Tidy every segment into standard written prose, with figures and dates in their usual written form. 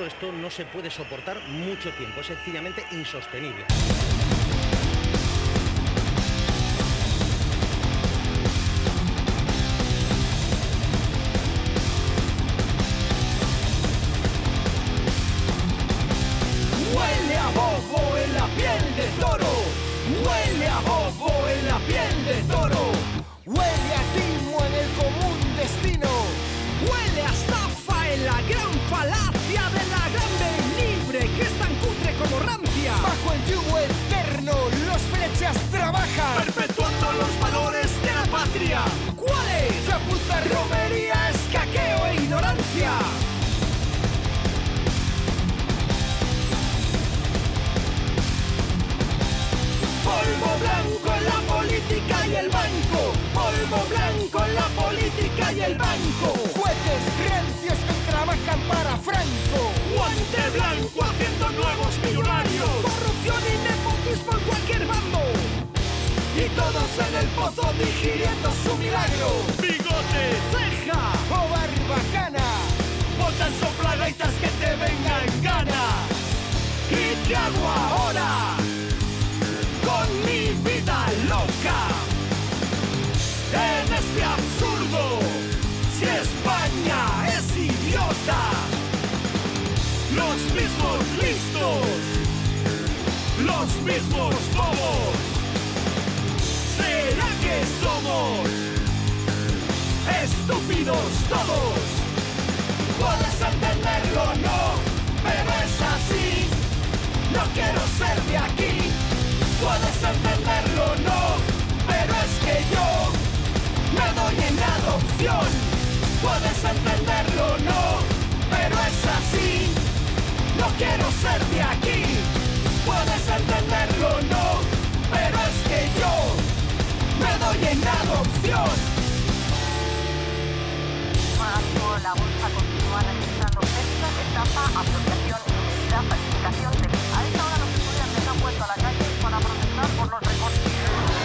claro, esto no se puede soportar mucho tiempo, es sencillamente insostenible. Huele a bobo en la piel de toro, huele a bobo en la piel de toro, huele a timo en el común destino, huele a estafa en la gran falacia de la grande libre que es tan cutre como rancia. Bajo el yugo eterno los flechas trabajan, perpetuando los valores de la patria. ¿Cuáles? Chapuza, romería, escaqueo e ignorancia. Polvo blanco en la política y el banco. Polvo blanco en la política y el banco. Jueces rancios que trabajan para Franco. Guante blanco haciendo nuevos millonarios. Corrupción y nepotismo en cualquier bando. Y todos en el pozo digiriendo su milagro. Bigote, ceja o barbacana. Botas soplagaitas que te vengan gana. ¿Y qué hago ahora? Con mi vida loca, en este absurdo, si España es idiota, los mismos listos, los mismos bobos, ¿será que somos estúpidos todos? Puedes entenderlo, no, pero es así, no quiero ser de aquí. Puedes entenderlo, no, pero es que yo me doy en adopción. Puedes entenderlo, no, pero es así. No quiero ser de aquí. Puedes entenderlo, no, pero es que yo me doy en adopción. Bueno, la bolsa continúa registrando pesca, estafa, apropiación indebida, falsificación de... A esta hora los estudiantes han vuelto a la calle para protestar por los recortes.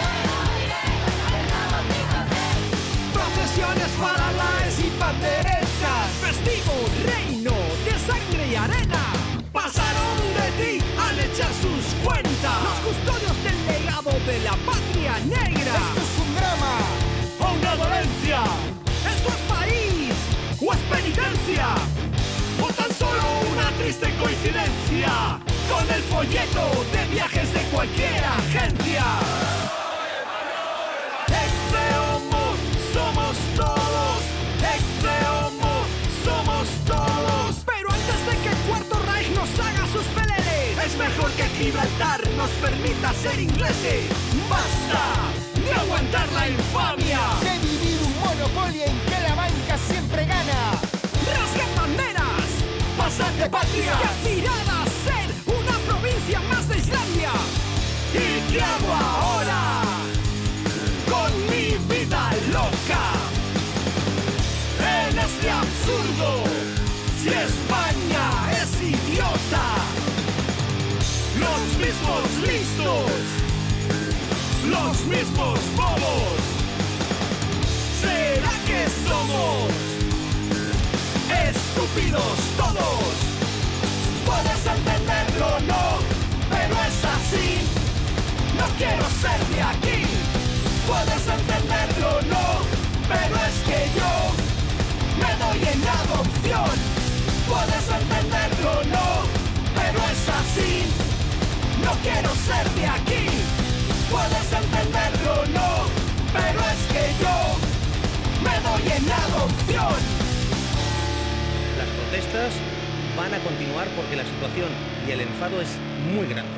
Procesiones, faralaes y panderetas, festivo reino de sangre y arena. Pasaron de ti al echar sus cuentas, los custodios del legado de la patria negra. Esto es un drama o una dolencia. Esto es país o es penitencia, o tan solo una triste coincidencia con el folleto de viajes de cualquier agencia. Ex-homo somos todos, ex-homo somos todos. Pero antes de que el Cuarto Reich nos haga sus peleles, es mejor que Gibraltar nos permita ser ingleses. ¡Basta de aguantar la infamia! De vivir un monopolio en que la banca siempre gana. ¡Rasguen banderas! ¡Pasad de patria! ¡Y aspirad a ser una provincia más de Islandia! ¿Y qué hago ahora? Con mi vida loca, en este absurdo, si España es idiota, los mismos listos, los mismos bobos, ¿será que somos estúpidos todos? Puedes entenderlo, no, pero es así, no quiero ser de aquí. Puedes entenderlo, no, pero es que yo me doy en adopción. Puedes entenderlo, no, pero es así, no quiero ser de aquí. Puedes entenderlo, no, pero es que yo me doy en adopción. Las protestas van a continuar porque la situación y el enfado es muy grande.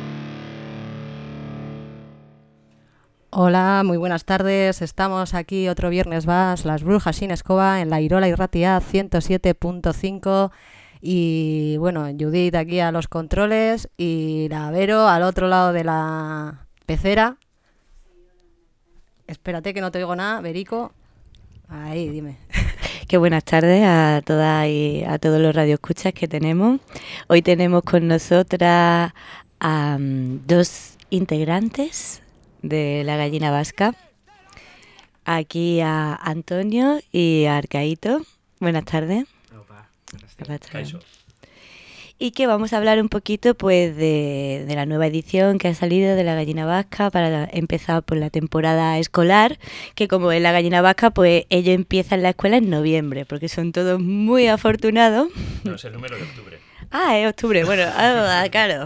Hola, muy buenas tardes. Estamos aquí otro viernes más, Las Brujas sin Escoba, en la Irola y Ratia 107.5. Y bueno, Judith aquí a los controles y la Vero al otro lado de la pecera. Espérate que no te oigo nada, Verico. Ahí, dime. Qué buenas tardes a todas y a todos los radioescuchas que tenemos. Hoy tenemos con nosotras a dos integrantes de La Gallina Vasca. Aquí a Antonio y a Arcaíto. Buenas tardes. Buenas tardes. y que vamos a hablar un poquito pues de la nueva edición que ha salido de La Gallina Vasca para empezar por la temporada escolar, que como es La Gallina Vasca, pues ellos empiezan la escuela en noviembre, porque son todos muy afortunados. No, es el número de octubre. Ah, es octubre, bueno, claro.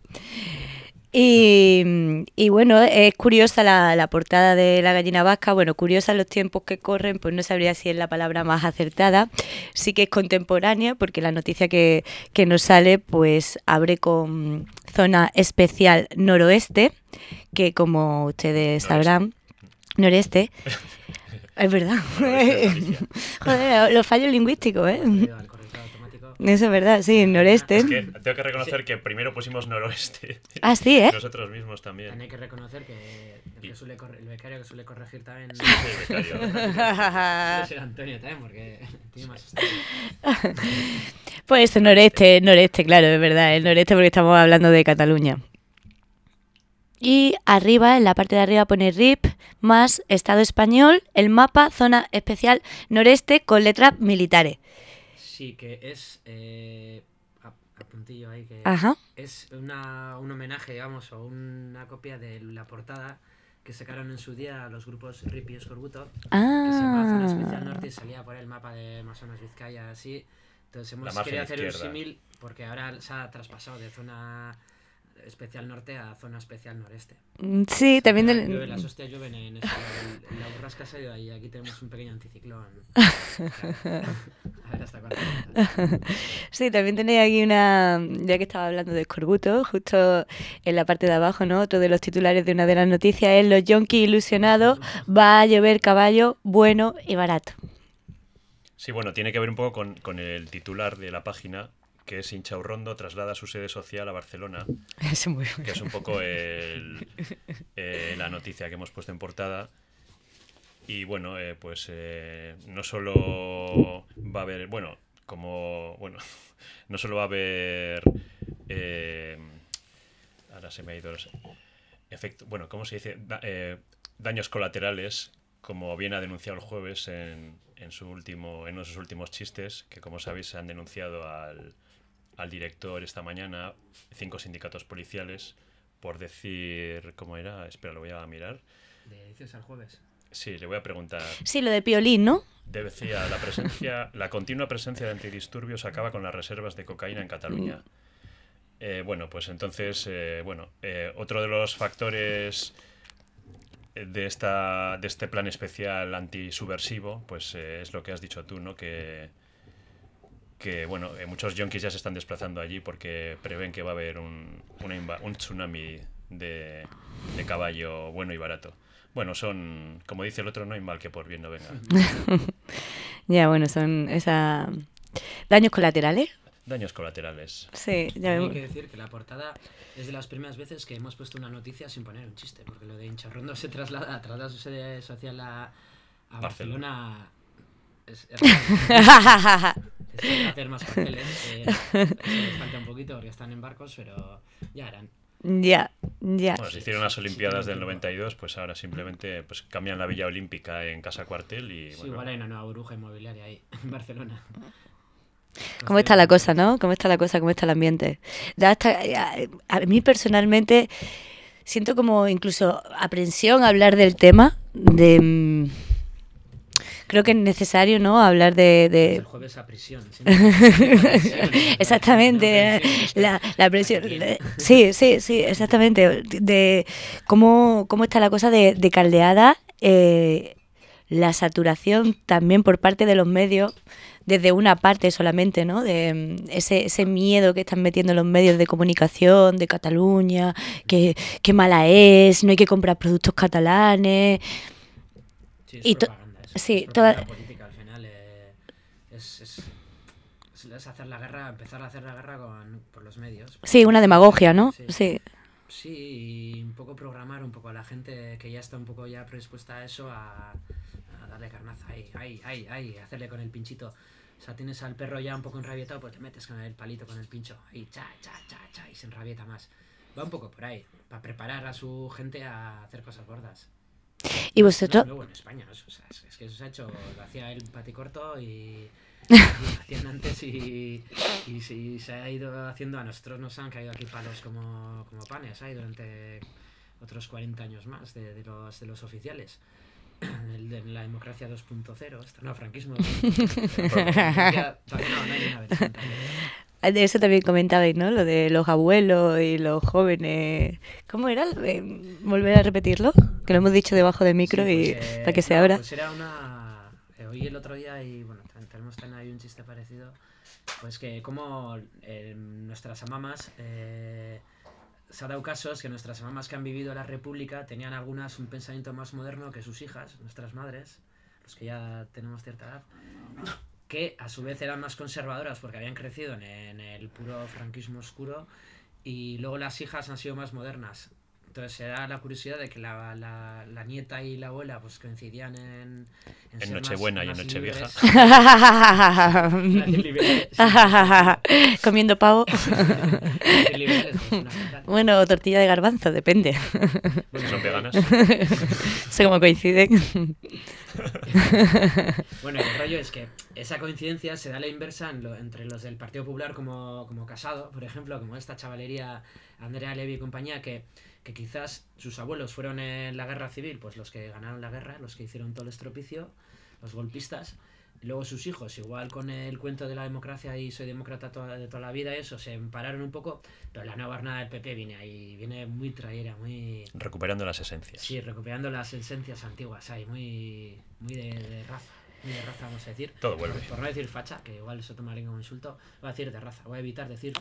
Y bueno, es curiosa la portada de La Gallina Vasca. Bueno, curiosa en los tiempos que corren, pues no sabría si es la palabra más acertada. Sí que es contemporánea, porque la noticia que nos sale pues abre con zona especial noroeste, que como ustedes sabrán, noreste. Es verdad. Joder, los fallos lingüísticos, ¿eh? Eso es verdad, sí, noroeste. Es que tengo que reconocer que primero pusimos noroeste. Ah, sí, ¿eh? Nosotros mismos también. También hay que reconocer que el becario que suele corregir también... Sí, el becario. Suele ser Antonio también, porque tiene más historia. Pues noreste, claro, es verdad, el noreste porque estamos hablando de Cataluña. Y arriba, en la parte de arriba pone RIP más Estado español, el mapa, zona especial noreste con letras militares. Sí, que es... apuntillo ahí, que Ajá. es un homenaje, digamos, o una copia de la portada que sacaron en su día los grupos RIP y Escorbuto, que se llama Zona Especial Norte y salía por el mapa de Amazonas Vizcaya, así. Entonces hemos querido hacer un símil porque ahora se ha traspasado de Zona Especial Norte a Zona Especial Noreste. Sí, también... Las hostias llueven en la borrasca se ha ido ahí, aquí tenemos un pequeño anticiclón. A ver hasta cuándo. Sí, también tenéis aquí ya que estaba hablando de escorbuto, justo en la parte de abajo, ¿no? Otro de los titulares de una de las noticias es: los yonkis ilusionados, va a llover caballo bueno y barato. Sí, bueno, tiene que ver un poco con el titular de la página, que es Inchaurrondo traslada su sede social a Barcelona, Es muy bueno. que es un poco la noticia que hemos puesto en portada. Y bueno, no solo va a haber, no solo va a haber, ahora se me ha ido, efecto, bueno, ¿cómo se dice? Daños colaterales, como bien ha denunciado el jueves en uno de sus últimos chistes, que como sabéis se han denunciado al director esta mañana 5 sindicatos policiales por decir, ¿cómo era? Espera, lo voy a mirar. ¿De dices al jueves? Sí, le voy a preguntar. Sí, lo de Piolín, ¿no? Decía, la continua presencia de antidisturbios acaba con las reservas de cocaína en Cataluña. Pues entonces, otro de los factores de este plan especial antisubversivo, pues es lo que has dicho tú, ¿no? Que muchos yonkis ya se están desplazando allí porque prevén que va a haber un tsunami de caballo bueno y barato. Bueno, como dice el otro, no hay mal que por bien no venga. Ya, bueno, son daños colaterales. Daños colaterales. Sí, ya Hay vemos. que decir que la portada es de las primeras veces que hemos puesto una noticia sin poner un chiste, porque lo de Incharrondo se traslada su sede social a Barcelona. Es hacer más papeles. Les falta un poquito porque están en barcos, pero ya harán. Ya. Bueno, se hicieron las Olimpiadas del 92, pues ahora simplemente pues cambian la Villa Olímpica en Casa Cuartel y... Sí, igual hay una nueva burbuja inmobiliaria ahí, en Barcelona. ¿Cómo está la cosa, no? ¿Cómo está el ambiente? A mí personalmente siento como incluso aprensión hablar del tema. Creo que es necesario, ¿no? Hablar de... El jueves a prisión. Exactamente, la presión. Sí, exactamente. De cómo está la cosa de caldeada, la saturación también por parte de los medios, desde una parte solamente, ¿no? De ese miedo que están metiendo los medios de comunicación de Cataluña, que mala es, no hay que comprar productos catalanes. Sí, es y propaganda. Sí, toda política al final es hacer la guerra, empezar a hacer la guerra por los medios. Sí, una demagogia, ¿no? Sí, y un poco programar un poco a la gente que ya está un poco ya predispuesta a eso, a darle carnaza, ahí, hacerle con el pinchito. O sea, tienes al perro ya un poco enrabietado, pues te metes con el palito, con el pincho, ahí, cha, y se enrabieta más. Va un poco por ahí, para preparar a su gente a hacer cosas gordas. ¿Y vosotros? No es nuevo en España, o sea, es que eso se ha hecho, lo hacía el Paticorto y hacían antes y si se ha ido haciendo, a nosotros nos han caído aquí palos como panes durante otros 40 años más de los oficiales. De la democracia 2.0, no, franquismo 2.0. No hay una versión también. De eso también comentabais, ¿no? Lo de los abuelos y los jóvenes. ¿Cómo era? ¿Volver a repetirlo? Que lo hemos dicho debajo del micro Sí, y para que se abra. Pues era una... oí el otro día y bueno, tenemos también ahí un chiste parecido. Pues que como nuestras mamás... se ha dado casos que nuestras mamás que han vivido la República tenían algunas un pensamiento más moderno que sus hijas, nuestras madres, los que ya tenemos cierta edad, que a su vez eran más conservadoras porque habían crecido en el puro franquismo oscuro, y luego las hijas han sido más modernas. Entonces se da la curiosidad de que la nieta y la abuela pues coincidían en ser Nochebuena y en más Nochevieja. Comiendo pavo. Liberales, pues, una fatal. Bueno, o tortilla de garbanzo, depende. Si son veganas. Sé cómo coinciden. Bueno, el rollo es que esa coincidencia se da a la inversa entre los del Partido Popular como Casado, por ejemplo, como esta chavalería Andrea Levy y compañía, que quizás sus abuelos fueron en la guerra civil, pues los que ganaron la guerra, los que hicieron todo el estropicio, los golpistas, y luego sus hijos, igual con el cuento de la democracia y soy demócrata de toda la vida, eso, se empararon un poco, pero la nueva jornada del PP viene muy traíra, muy... Recuperando las esencias. Sí, recuperando las esencias antiguas, muy de raza. Muy de raza, vamos a decir. Todo vuelve. Por no decir facha, que igual eso tomaría como insulto, voy a decir de raza. Voy a evitar decir...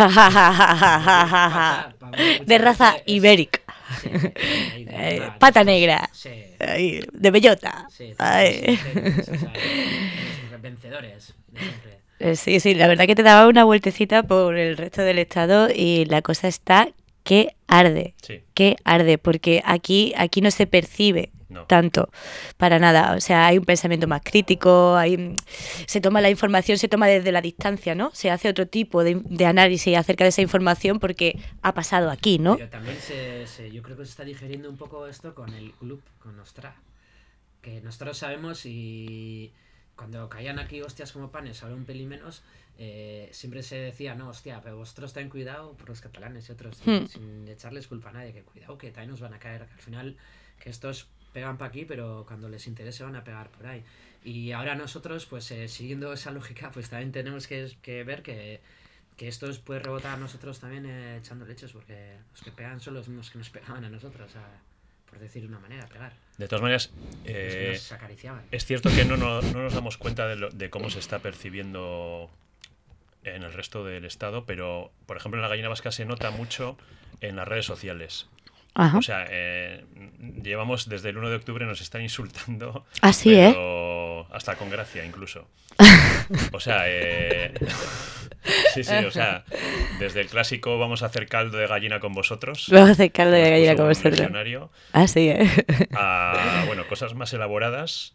De raza ibérica. Sí, Pata negra. Sí. Ay, de bellota. Sí, Ay. vencedores de siempre. Sí, la verdad que te daba una vueltecita por el resto del estado y la cosa está que arde. Sí. Que arde, porque aquí no se percibe No. tanto, para nada. O sea, hay un pensamiento más crítico, se toma la información, se toma desde la distancia, ¿no? Se hace otro tipo de análisis acerca de esa información porque ha pasado aquí, ¿no? Pero también yo creo que se está digeriendo un poco esto con el club, con Nostra. Que nosotros sabemos y cuando caían aquí hostias como panes, ahora un pelín menos, siempre se decía, no, hostia, pero vosotros ten cuidado por los catalanes y otros, sin echarles culpa a nadie, que cuidado, que también nos van a caer, que al final, que estos pegan para aquí, pero cuando les interese van a pegar por ahí. Y ahora nosotros, pues siguiendo esa lógica, pues también tenemos que ver que esto puede rebotar a nosotros también echando leches, porque los que pegan son los mismos que nos pegaban a nosotros, por decir de una manera, pegar. De todas maneras, Los que nos acariciaban. es cierto que no nos damos cuenta de cómo se está percibiendo en el resto del estado, pero, por ejemplo, en la Gallina Vasca se nota mucho en las redes sociales. Ajá. O sea, llevamos desde el 1 de octubre nos están insultando. Así, pero hasta con gracia, incluso. O sea, sí, o sea, desde el clásico vamos a hacer caldo de gallina con vosotros. Vamos a hacer caldo de gallina con Un vosotros. legionario, Así, a, bueno, cosas más elaboradas.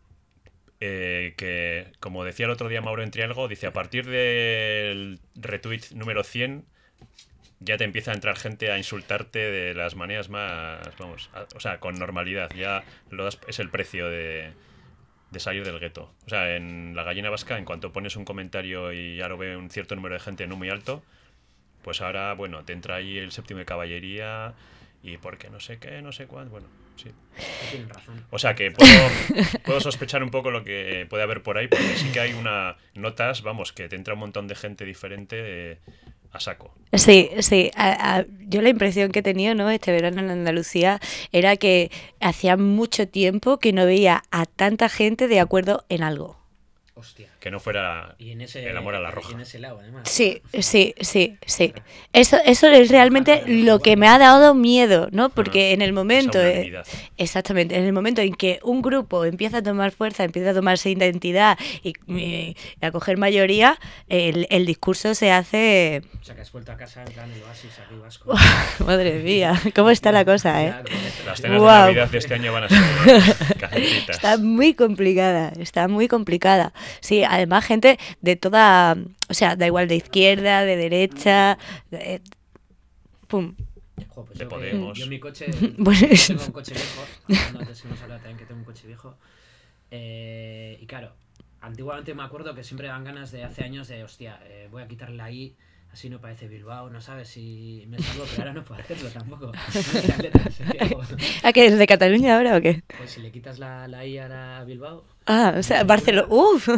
Que, como decía el otro día Mauro Entrialgo, dice, a partir del retweet número 100 ya te empieza a entrar gente a insultarte de las maneras más, vamos, o sea, con normalidad. Ya es el precio de salir del gueto. O sea, en la Gallina Vasca, en cuanto pones un comentario y ya lo ve un cierto número de gente no muy alto, pues ahora, bueno, te entra ahí el séptimo de caballería y porque no sé qué, no sé cuándo, bueno, sí. Tienen razón. O sea que puedo sospechar un poco lo que puede haber por ahí, porque sí que hay notas, vamos, que te entra un montón de gente diferente a saco. Sí. Yo la impresión que he tenido, ¿no?, este verano en Andalucía era que hacía mucho tiempo que no veía a tanta gente de acuerdo en algo. Hostia. Que no fuera Y en ese, el amor a la roja. Y en ese lado, además. Sí. Eso es realmente lo que me ha dado miedo, ¿no? Porque en el momento... Esa unanimidad. Exactamente, en el momento en que un grupo empieza a tomar fuerza, empieza a tomarse identidad y a coger mayoría, el discurso se hace... O sea, que has vuelto a casa en plan el oasis aquí vasco. Madre mía, ¿cómo está la cosa, eh? Las cenas Guau. de Navidad de este año van a ser cajetitas. Está muy complicada. Sí, además gente de toda... O sea, da igual de izquierda, de derecha... pum. Jo, pues De yo Podemos. yo mi coche... Bueno, tengo un coche viejo. Antes hemos hablado también que tengo un coche viejo. Y claro, antiguamente me acuerdo que siempre dan ganas de hace años de, hostia, voy a quitarle la I, así no parece Bilbao, no sabes si me salgo, pero ahora no puedo hacerlo tampoco. ¿A qué es de Cataluña ahora o qué? Pues si le quitas la I ahora a Bilbao. Ah, o sea, Barcelona. ¡Uf!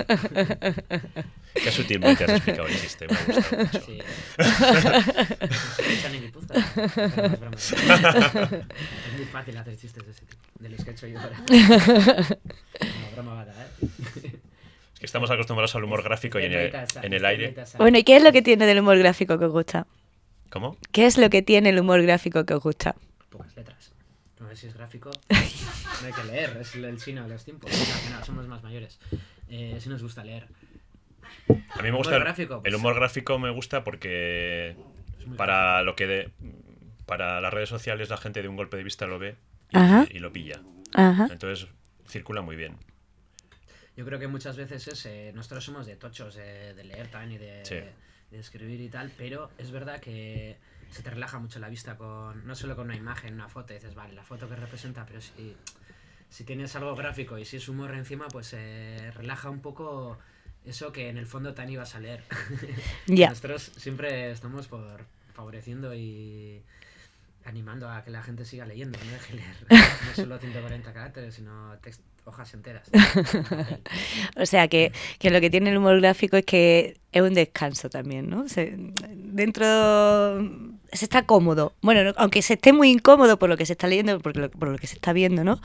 Qué sutilmente has explicado el chiste, me ha gustado mucho. Sí. Echan en Guipúzcoa. Es broma. Es muy fácil hacer chistes de ese tipo, de los que he hecho yo ahora. No, broma bada, Es que estamos acostumbrados al humor gráfico y en el aire. Bueno, ¿y qué es lo que tiene del humor gráfico que os gusta? ¿Cómo? ¿Qué es lo que tiene el humor gráfico que os gusta? Pocas letras. No sé si es gráfico. No hay que leer, es el chino de los tiempos. No, somos más mayores. Sí nos gusta leer. A mí me gusta el humor gráfico me gusta porque para las redes sociales la gente de un golpe de vista lo ve y lo pilla. Ajá. Entonces circula muy bien. Yo creo que muchas veces nosotros somos de tochos de leer también y de escribir y tal, pero es verdad que se te relaja mucho la vista no solo con una imagen, una foto, y dices, vale, la foto que representa, pero si tienes algo gráfico y si es humor encima, pues relaja un poco eso que en el fondo tan ibas a leer. Ya. Nosotros siempre estamos por favoreciendo y animando a que la gente siga leyendo, no deje leer no solo 140 caracteres, sino hojas enteras. O sea, que lo que tiene el humor gráfico es que es un descanso también, ¿no? Dentro se está cómodo. Bueno, aunque se esté muy incómodo por lo que se está leyendo, por lo que se está viendo, ¿no?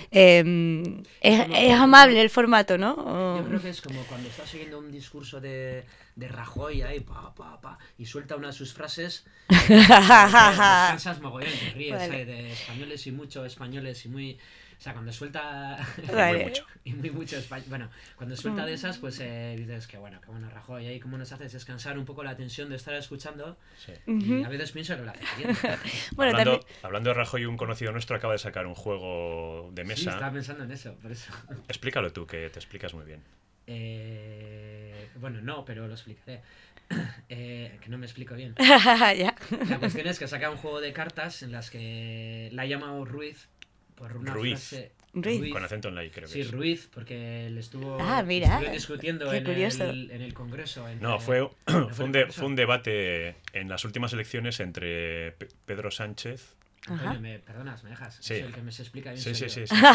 Es amable el formato, ¿no? Yo creo que es como cuando estás oyendo un discurso de Rajoy ahí, y suelta una de sus frases, descansas mogollón, te ríes, Vale. de españoles y mucho, españoles y muy... O sea, cuando suelta... Vale. y muy mucho español. Bueno, cuando suelta de esas, pues dices que bueno, Rajoy, ahí cómo nos haces descansar un poco la tensión de estar escuchando. Sí. Y a veces pienso que lo hace bien. Bueno, hablando de Rajoy, un conocido nuestro acaba de sacar un juego de Sí, mesa. estaba pensando en eso, por eso. Explícalo tú, que te explicas muy bien. Bueno, no, pero lo explicaré. Que no me explico bien. Ya. La cuestión es que saca un juego de cartas en las que la ha llamado Ruiz por una frase... Ruiz. Con acento en la I, creo que Sí, es. Ruiz, porque le estuvo mira, discutiendo qué en curioso. el Congreso. No, fue un debate en las últimas elecciones entre Pedro Sánchez. Antonio, ¿me perdonas? ¿Me dejas? Sí. Es el que me se explica bien. Sí. seguido. Sí.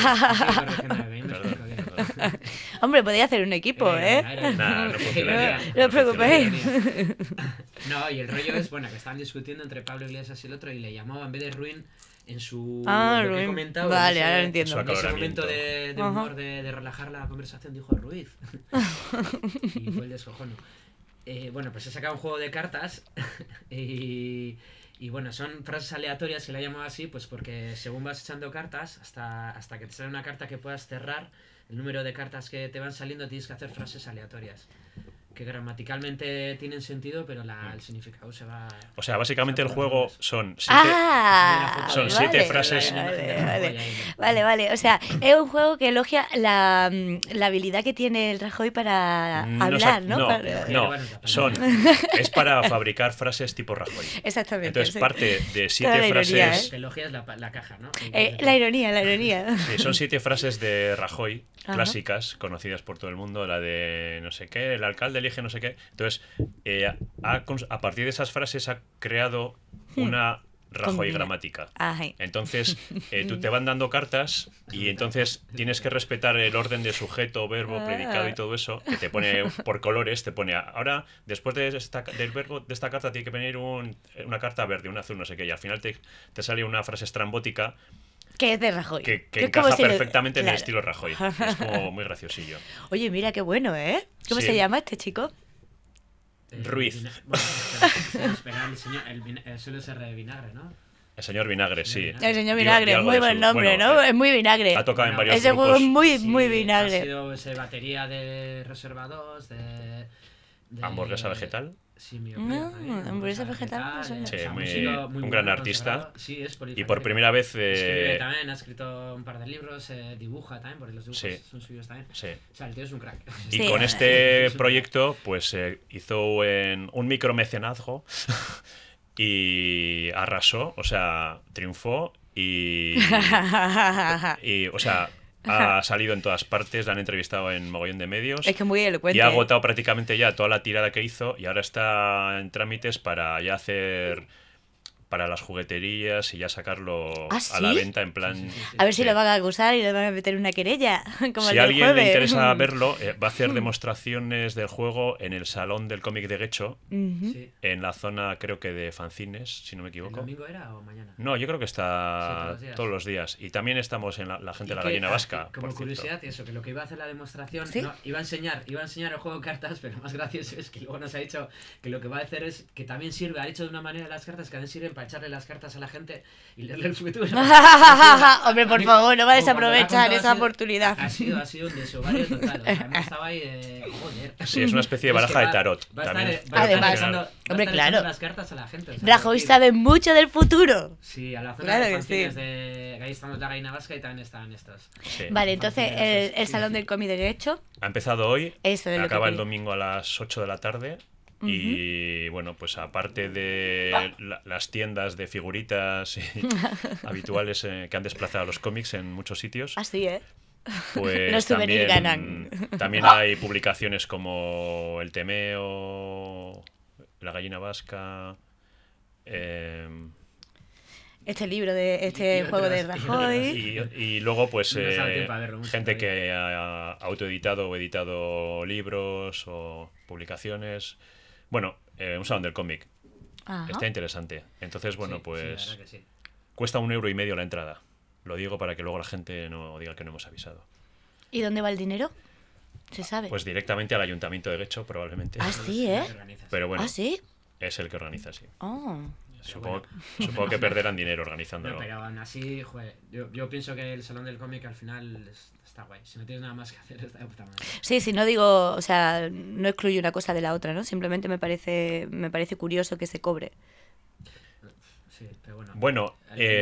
Perdón. Hombre, podía hacer un equipo, ¿eh? Nah, no funcionaría. No os preocupéis. No, y el rollo es, bueno, que están discutiendo entre Pablo Iglesias y el otro y le llamaba en vez de Ruin en su... lo que he Ruin. comentado, Vale, en ahora lo ese entiendo. Su momento acaloramiento. de humor, de relajar la conversación, dijo Ruiz. Y fue el descojono. Bueno, pues he sacado un juego de cartas y bueno, son frases aleatorias que la llamo así, pues porque según vas echando cartas, hasta que te sale una carta que puedas cerrar, el número de cartas que te van saliendo tienes que hacer frases aleatorias. Que gramaticalmente tienen sentido, pero el significado se va... O sea, básicamente el juego son 7 son vale, 7 frases. Vale. O sea, es un juego que elogia la habilidad que tiene el Rajoy para hablar, ¿no? Es para fabricar frases tipo Rajoy. Exactamente. Entonces sí. parte de Toda la 7 ironía, frases. Que elogias la caja, ¿no? La ironía. Sí, son 7 frases de Rajoy Ajá. clásicas, conocidas por todo el mundo, la de no sé qué, el alcalde elige no sé qué. Entonces, a partir de esas frases ha creado una Rajoy Combina. gramática. Ay. Entonces, tú te van dando cartas y entonces tienes que respetar el orden de sujeto, verbo, predicado y todo eso, que te pone por colores, te pone ahora, después del verbo de esta carta tiene que venir una carta verde, una azul, no sé qué, y al final te sale una frase estrambótica Que es de Rajoy. que es encaja como si perfectamente en el claro. estilo Rajoy. Es como muy graciosillo. Oye, mira qué bueno, ¿eh? ¿Cómo Sí. se llama este chico? Ruiz. Bueno, espera, el señor, suele ser de vinagre, ¿no? El señor Vinagre, sí. El señor Y Vinagre, algo muy de buen su- nombre, bueno, ¿no? Es muy vinagre. Ha tocado en varios Ese juego es grupos. muy Ha vinagre. sido batería de reservados, de Hamburguesa vegetal. Sí, mi hamburguesa vegetal, no sé. Sí, un un bueno, gran artista. consagrado. Sí, es Y polifacético. por primera vez... Escribe también, ha escrito un par de libros, dibuja también, porque los dibujos Sí. son suyos también. Sí. O sea, el tío es un crack. Y Sí. con este proyecto, pues hizo un micromecenazgo y arrasó, o sea, triunfó y o sea, Ha salido en todas partes, la han entrevistado en mogollón de medios. Es que muy elocuente. Y ha agotado prácticamente ya toda la tirada que hizo y ahora está en trámites para ya hacer para las jugueterías y ya sacarlo ¿Ah, a la sí? venta en plan... A ver si sí. lo van a acusar y le van a meter una querella, como Si el a del alguien jueves. le interesa verlo, va a hacer demostraciones del juego en el salón del cómic de Guecho, Ujú. Sí. en la zona creo que de fanzines, si no me ¿El equivoco. domingo era o mañana? No, yo creo que está Sí, todos los días. Y también estamos en la gente de la gallina vasca. Como por cierto. curiosidad, eso, que lo que iba a hacer la demostración, ¿Sí? no, iba a enseñar el juego de cartas, pero más gracioso es que luego nos ha dicho que lo que va a hacer es que también sirve, ha hecho de una manera las cartas que también sirven para echarle las cartas a la gente y leerle el futuro. Hombre, por favor, no va a desaprovechar esa oportunidad. Ha sido un desuvario total. O sea, hemos estado ahí de joder. Sí, es una especie de baraja de tarot. Va a estar, También va a estar Además, echando, hombre, claro. echando las cartas a la gente. O sea, Rajoy decir, sabe mucho del futuro. Sí, a la zona Claro de que fanzines sí. de... Ahí estamos la gallina vasca y también están estos. Sí. Vale, entonces Fanzines, el sí, salón sí. del cómic de Guecho, Ha empezado hoy, eso es lo que acaba el quería. domingo a las 8 de la tarde. Y bueno, pues aparte de las tiendas de figuritas habituales que han desplazado a los cómics en muchos sitios, Así, ¿eh? pues Los souvenirs ganan. también hay publicaciones como El Temeo, La Gallina Vasca, Este libro de este Y juego de otras, y Rajoy. y luego pues No sabe tiempo a verlo mucho gente todavía. que ha autoeditado o editado libros o publicaciones. Bueno, un salón del cómic. Ajá. Está interesante. Entonces, bueno, Sí, pues sí, la verdad que sí. cuesta 1,50 € la entrada. Lo digo para que luego la gente no diga que no hemos avisado. ¿Y dónde va el dinero? ¿Se sabe? Pues directamente al ayuntamiento de Guecho, probablemente. Ah, sí, ¿eh? Se organiza, sí. Pero bueno, ¿Ah, sí? es el que organiza, sí. Oh. Supongo que perderán dinero No, organizándolo. pero aún así, joder, yo pienso que el salón del cómic al final está guay. Si no tienes nada más que hacer, está de puta madre. Sí, si no digo, o sea, no excluyo una cosa de la otra, ¿no? Simplemente me parece curioso que se cobre. Sí, pero bueno. Bueno,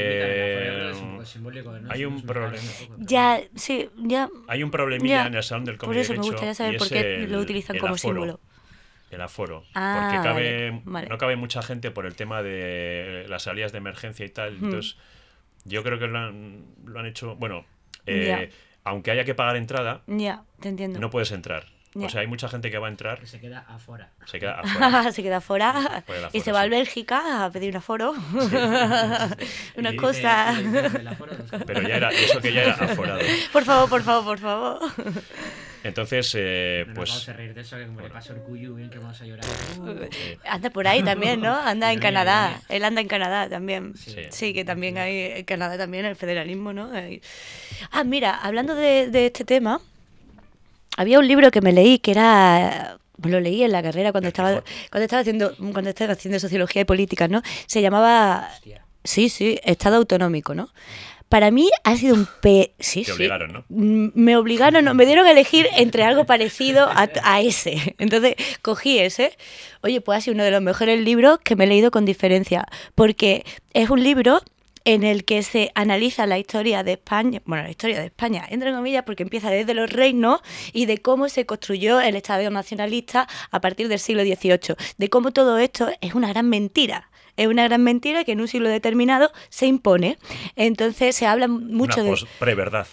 Es un poco simbólico, ¿no? hay Es un problema. tampoco, pero Ya, sí, ya. Hay un problemilla Ya, en el salón del por cómic eso de me Guecho, gustaría saber y por es qué lo utilizan el como aforo. símbolo. El aforo. Ah, Porque vale. no cabe mucha gente por el tema de las salidas de emergencia y tal. Entonces, yo creo que lo han hecho. Bueno, Ya. aunque haya que pagar entrada, Ya, te entiendo. no puedes entrar. Ya. O sea, hay mucha gente que va a entrar, que se queda afuera. se queda afuera. Se queda fuera Por el y aforo, se va a sí. Bélgica a pedir un aforo. Una Y dice- cosa. y dice el aforo, no sé. Pero ya era, y eso que ya era aforado. Por favor, por favor, por favor. Entonces, No nos pues. vamos a reír de eso, que como le pasó el Cuyu, bien que vamos a llorar. Anda por ahí también, ¿no? Anda en Ironía, Canadá. ironía. Él anda en Canadá también. Sí. Sí, que también hay en Canadá también el federalismo, ¿no? Ah, mira, hablando de este tema, había un libro que me leí que era, lo leí en la carrera cuando estaba haciendo sociología y política, ¿no? Se llamaba, Hostia. sí, Estado autonómico, ¿no? Para mí ha sido un sí, Te obligaron, ¿no? Me obligaron, no, me dieron a elegir entre algo parecido a ese. Entonces cogí ese. Oye, pues ha sido uno de los mejores libros que me he leído con diferencia, porque es un libro en el que se analiza la historia de España, bueno, la historia de España, entre comillas, porque empieza desde los reinos y de cómo se construyó el Estado nacionalista a partir del siglo XVIII, de cómo todo esto es una gran mentira. Es una gran mentira que en un siglo determinado se impone. Entonces se habla mucho Una de... preverdad.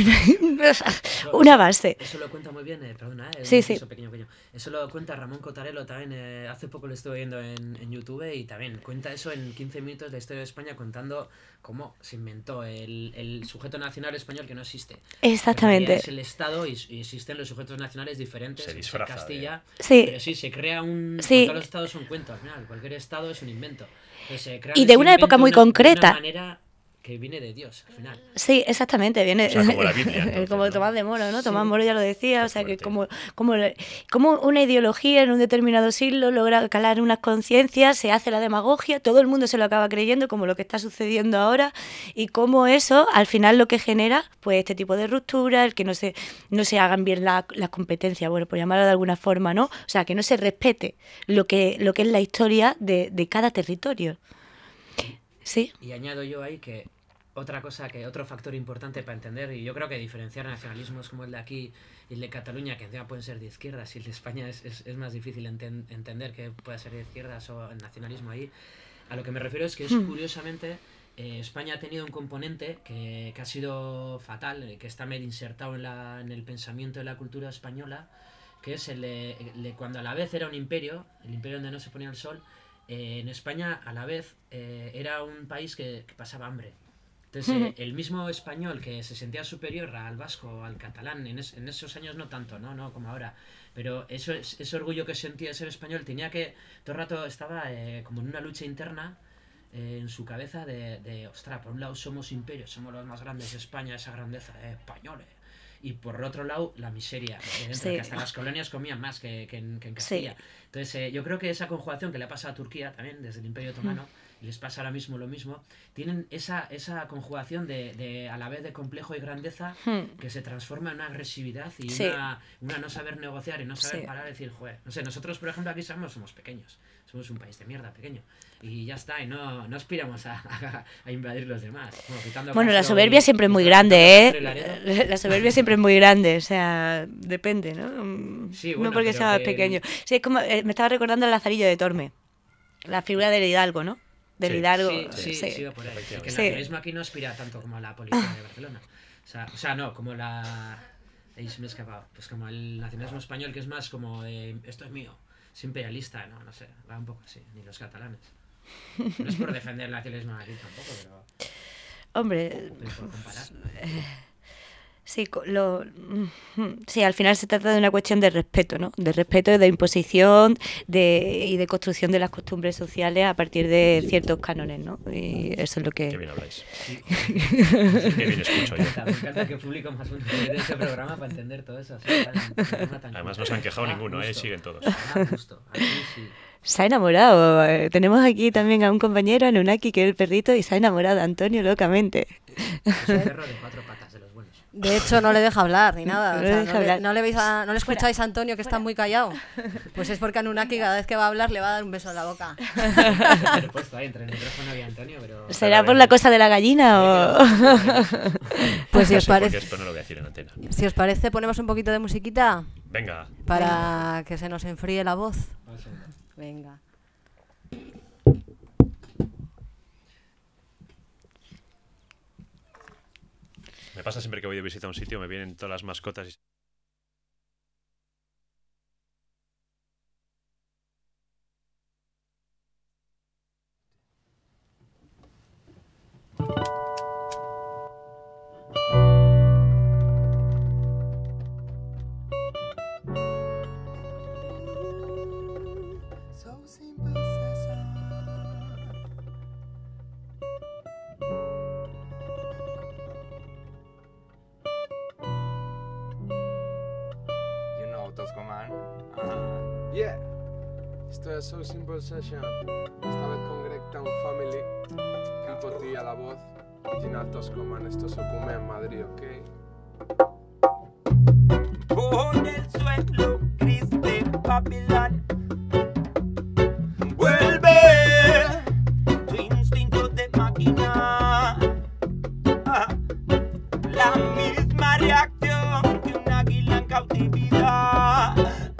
una base. Eso lo cuenta muy bien, perdona, Sí, un sí. inciso pequeño. Eso lo cuenta Ramón Cotarello también, hace poco lo estuve viendo en YouTube y también cuenta eso en 15 minutos de la historia de España contando cómo se inventó el sujeto nacional español que no existe. Exactamente. Es el Estado y existen los sujetos nacionales diferentes. Se en disfraza Castilla. Sí. Pero sí, se crea un... Sí. Todos los estados son cuentos al final. Cualquier estado es un invento. Entonces, se crea Y ese de una época invento muy de una concreta. manera que viene de Dios al final. Sí, exactamente, viene O sea, como la Biblia, entonces, como ¿no? Tomás de Moro, ¿no? Sí. Tomás Moro ya lo decía, Qué o sea, que fuerte. como una ideología en un determinado siglo logra calar unas conciencias, se hace la demagogia, todo el mundo se lo acaba creyendo, como lo que está sucediendo ahora, y cómo eso, al final lo que genera, pues este tipo de ruptura, el que no se hagan bien las competencias, bueno, por llamarlo de alguna forma, ¿no? O sea, que no se respete lo que es la historia de cada territorio. Sí. Y añado yo ahí que otro factor importante para entender, y yo creo que diferenciar nacionalismos como el de aquí y el de Cataluña, que encima pueden ser de izquierdas, y el de España es más difícil entender que pueda ser de izquierdas o el nacionalismo ahí, a lo que me refiero es que es curiosamente España ha tenido un componente que ha sido fatal, que está medio insertado en el pensamiento de la cultura española, que es el de cuando a la vez era un imperio, el imperio donde no se ponía el sol, en España a la vez era un país que pasaba hambre. Entonces, el mismo español que se sentía superior al vasco, al catalán, en esos años no tanto, no como ahora, pero ese orgullo que sentía de ser español tenía que, todo el rato estaba como en una lucha interna en su cabeza de ostras, por un lado somos imperios, somos los más grandes de España, esa grandeza de españoles, y por otro lado la miseria, que hasta las colonias comían más que en Castilla. Sí. Entonces, yo creo que esa conjugación que le pasa a Turquía también, desde el Imperio Otomano, les pasa ahora mismo lo mismo, tienen esa conjugación de a la vez de complejo y grandeza que se transforma en una agresividad y una no saber negociar y no saber parar y decir, joder, no sé, nosotros por ejemplo aquí somos pequeños, somos un país de mierda pequeño y ya está, y no aspiramos a invadir los demás. Bueno, la soberbia siempre es muy grande, la soberbia siempre es muy grande, o sea, depende, ¿no? Sí, bueno, no porque sea más pequeño. Sí, es como, me estaba recordando el Lazarillo de Tormes, la figura del hidalgo, ¿no? Del hidalgo. Sí, por ahí. Que el nacionalismo aquí no aspira tanto como la policía de Barcelona. O sea, no, como la... Ahí se me ha escapado. Pues como el nacionalismo español, que es más como esto es mío, es imperialista, no sé, va un poco así, ni los catalanes. No es por defender el nacionalismo aquí tampoco, pero... Hombre... Pero por comparar. Sí, al final se trata de una cuestión de respeto, ¿no? De respeto, de imposición y de construcción de las costumbres sociales a partir de ciertos cánones, ¿no? Y eso es lo que... Qué bien habláis. Sí. Qué bien escucho yo. Me encanta que público más de este programa para entender todo eso. Además no se han quejado ninguno, siguen todos. Justo. Aquí sí. Se ha enamorado. Tenemos aquí también a un compañero, Anunnaki, que es el perrito, y se ha enamorado de Antonio locamente. Es un perro de 4 patas de los buenos. De hecho, no le deja hablar ni nada. No le escucháis a Antonio, que está muy callado. Pues es porque Anunnaki cada vez que va a hablar le va a dar un beso en la boca. He puesto ahí entre el micrófono y Antonio, pero... ¿Será por la cosa de la gallina o...? Pues si os parece... Esto no lo voy a decir en antena. Si os parece, ponemos un poquito de musiquita. Venga. Para que se nos enfríe la voz. Venga. Me pasa siempre que voy de visita a un sitio, me vienen todas las mascotas y... So Simple Session, esta vez con Greg Town Family, Kipoti a la voz, Gina Toscoman, esto se ocurre en Madrid, ¿ok? Por el suelo gris de Babylon, vuelve tu instinto de máquina, la misma reacción que un águila en cautividad.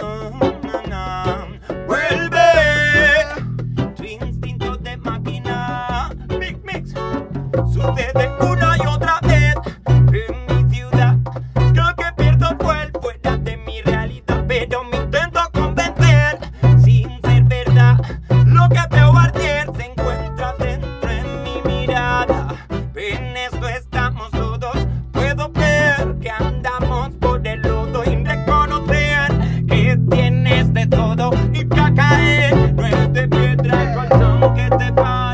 Sucede una y otra vez en mi ciudad. Creo que pierdo vuelo fuera de mi realidad, pero me intento convencer sin ser verdad. Lo que veo arder se encuentra dentro de mi mirada. En esto estamos todos. Puedo ver que andamos por el lodo y reconocer que tienes de todo y que a caer no es de piedra el colchón que te para.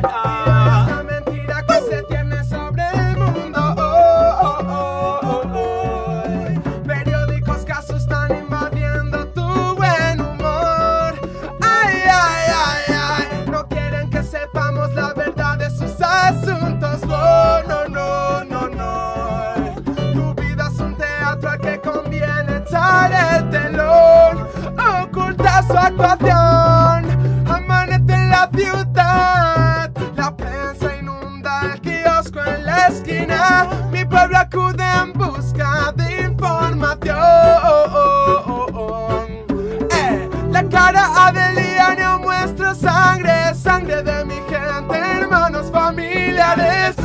El telón oculta su actuación, amanece en la ciudad, la prensa inunda el kiosco en la esquina, mi pueblo acude en busca de información. La cara Adelia no muestra sangre, sangre de mi gente, hermanos, familiares.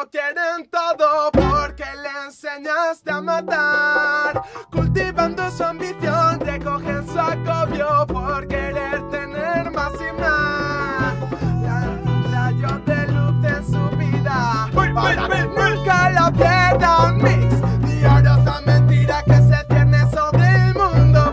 lo quieren todo porque le enseñaste a matar. Cultivando su ambición, recogen su agobio por querer tener más y más. Un rayo de luz en su vida para que nunca la pierdan. Mix de oro, esta mentira que se tiene sobre el mundo.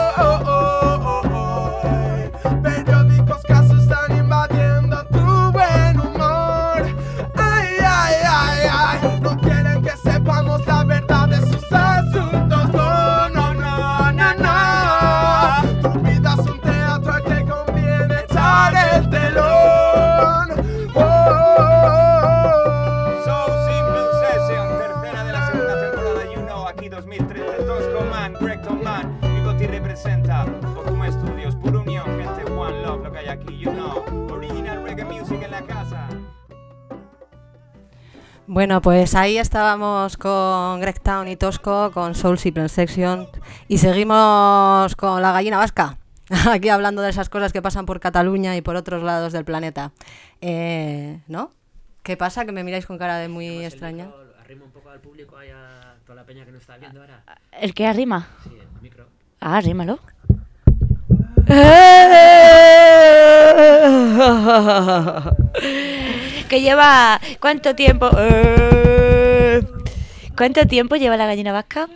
Periódicos que asustan invadiendo tu buen humor. Ay, ay, ay, ay, no quieren que sepamos la verdad de sus asuntos. No, no, no, no, no. Tu vida es un teatro al que conviene echar el telón. So Simple Session, tercera de la segunda temporada, you know, aquí 2013, Tosco Man, Correcto Man, Bigoti representa, Octuma Studios, pura unión, gente, one love, lo que hay aquí, you know, original reggae music en la casa. Bueno, pues ahí estábamos con Greg Town y Tosco, con Soul Simple Section, y seguimos con la gallina vasca, aquí hablando de esas cosas que pasan por Cataluña y por otros lados del planeta. ¿No? ¿Qué pasa? Que me miráis con cara de muy extraña. Arrima un poco al público, ahí a toda la peña que nos está viendo ahora. ¿El que arrima? Sí, el micro. Ah, arrímalo. Que lleva... ¿Cuánto tiempo? ¿Cuánto tiempo lleva la gallina vasca?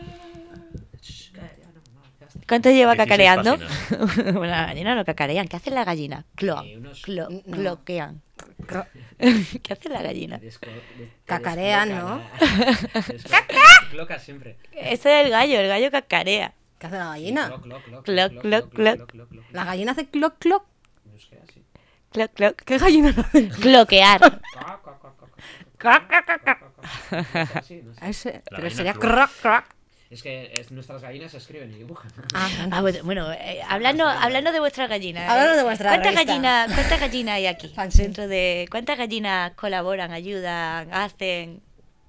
¿Cuánto lleva 16 cacareando? páginas. Bueno, la gallina no cacarean. ¿Qué hace la gallina? Unos- Cloquean. ¿Qué hace la gallina? Cacarean, ¿no? Cloca siempre. Ese es el gallo cacarea. ¿Qué hace la gallina? Cloc, cloc, cloc. La gallina hace cloc, cloc. Cloc, cloc. ¿Qué gallina no hace? Cloquear. Ese, La pero gallina sería cloc. croc, croc. Es que nuestras gallinas escriben y dibujan. Ah, bueno, hablando de vuestras gallinas. Hablando de vuestra ¿Cuántas revista. gallinas hay aquí? Fancy. Dentro de ¿cuántas gallinas colaboran, ayudan, hacen?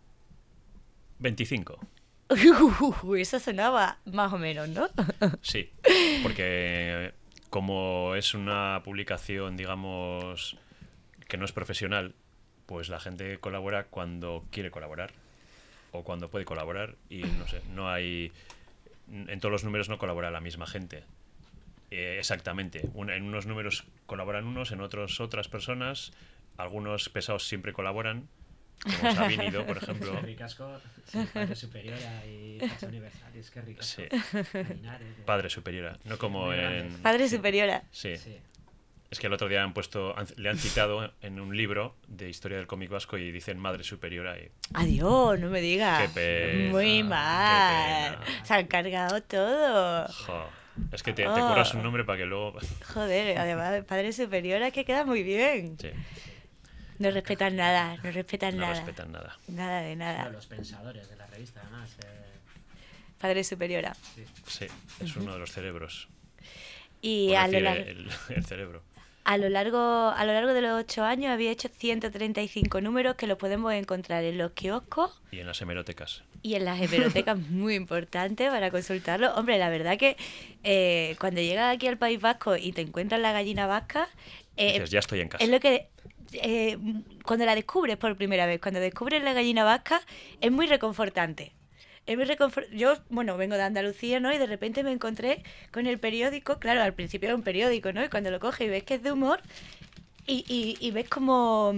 25. Eso sonaba más o menos, ¿no? Sí, porque como es una publicación, digamos, que no es profesional, pues la gente colabora cuando quiere colaborar o cuando puede colaborar y no sé, no hay... En todos los números no colabora la misma gente. Exactamente. En unos números colaboran unos, en otros otras personas. Algunos pesados siempre colaboran, como Sabine Ido, por ejemplo. Ricasco, sí, Padre Superiora y Pacha Universal, es que Ricasco. Sí. Linares, Padre Superiora, no como Muy en... grande. Padre sí. Superiora. Sí. Sí. Es que el otro día le han citado en un libro de historia del cómic vasco y dicen Madre Superiora y... Adiós, no me digas. Qué pena, Muy mal. qué pena. Se han cargado todo. Jo, es que te curras un nombre para que luego... Joder, además, Padre Superiora que queda muy bien. Sí, No respetan nada, no respetan no nada. respetan nada. Nada de Uno nada. de los pensadores de la revista, además. Padre Superiora. Sí, es uno de los cerebros. Y Por a lo, decir, largo, el cerebro. a lo largo de los 8 años había hecho 135 números que los podemos encontrar en los kioscos Y en las hemerotecas. y en las hemerotecas, muy importante para consultarlo. Hombre, la verdad que cuando llegas aquí al País Vasco y te encuentras la gallina vasca, Dices, ya estoy en casa. es lo que... cuando la descubres por primera vez, cuando descubres la gallina vasca, es muy reconfortante. Yo, bueno, vengo de Andalucía, ¿no? Y de repente me encontré con el periódico. Claro, al principio era un periódico, ¿no? Y cuando lo coges y ves que es de humor y ves como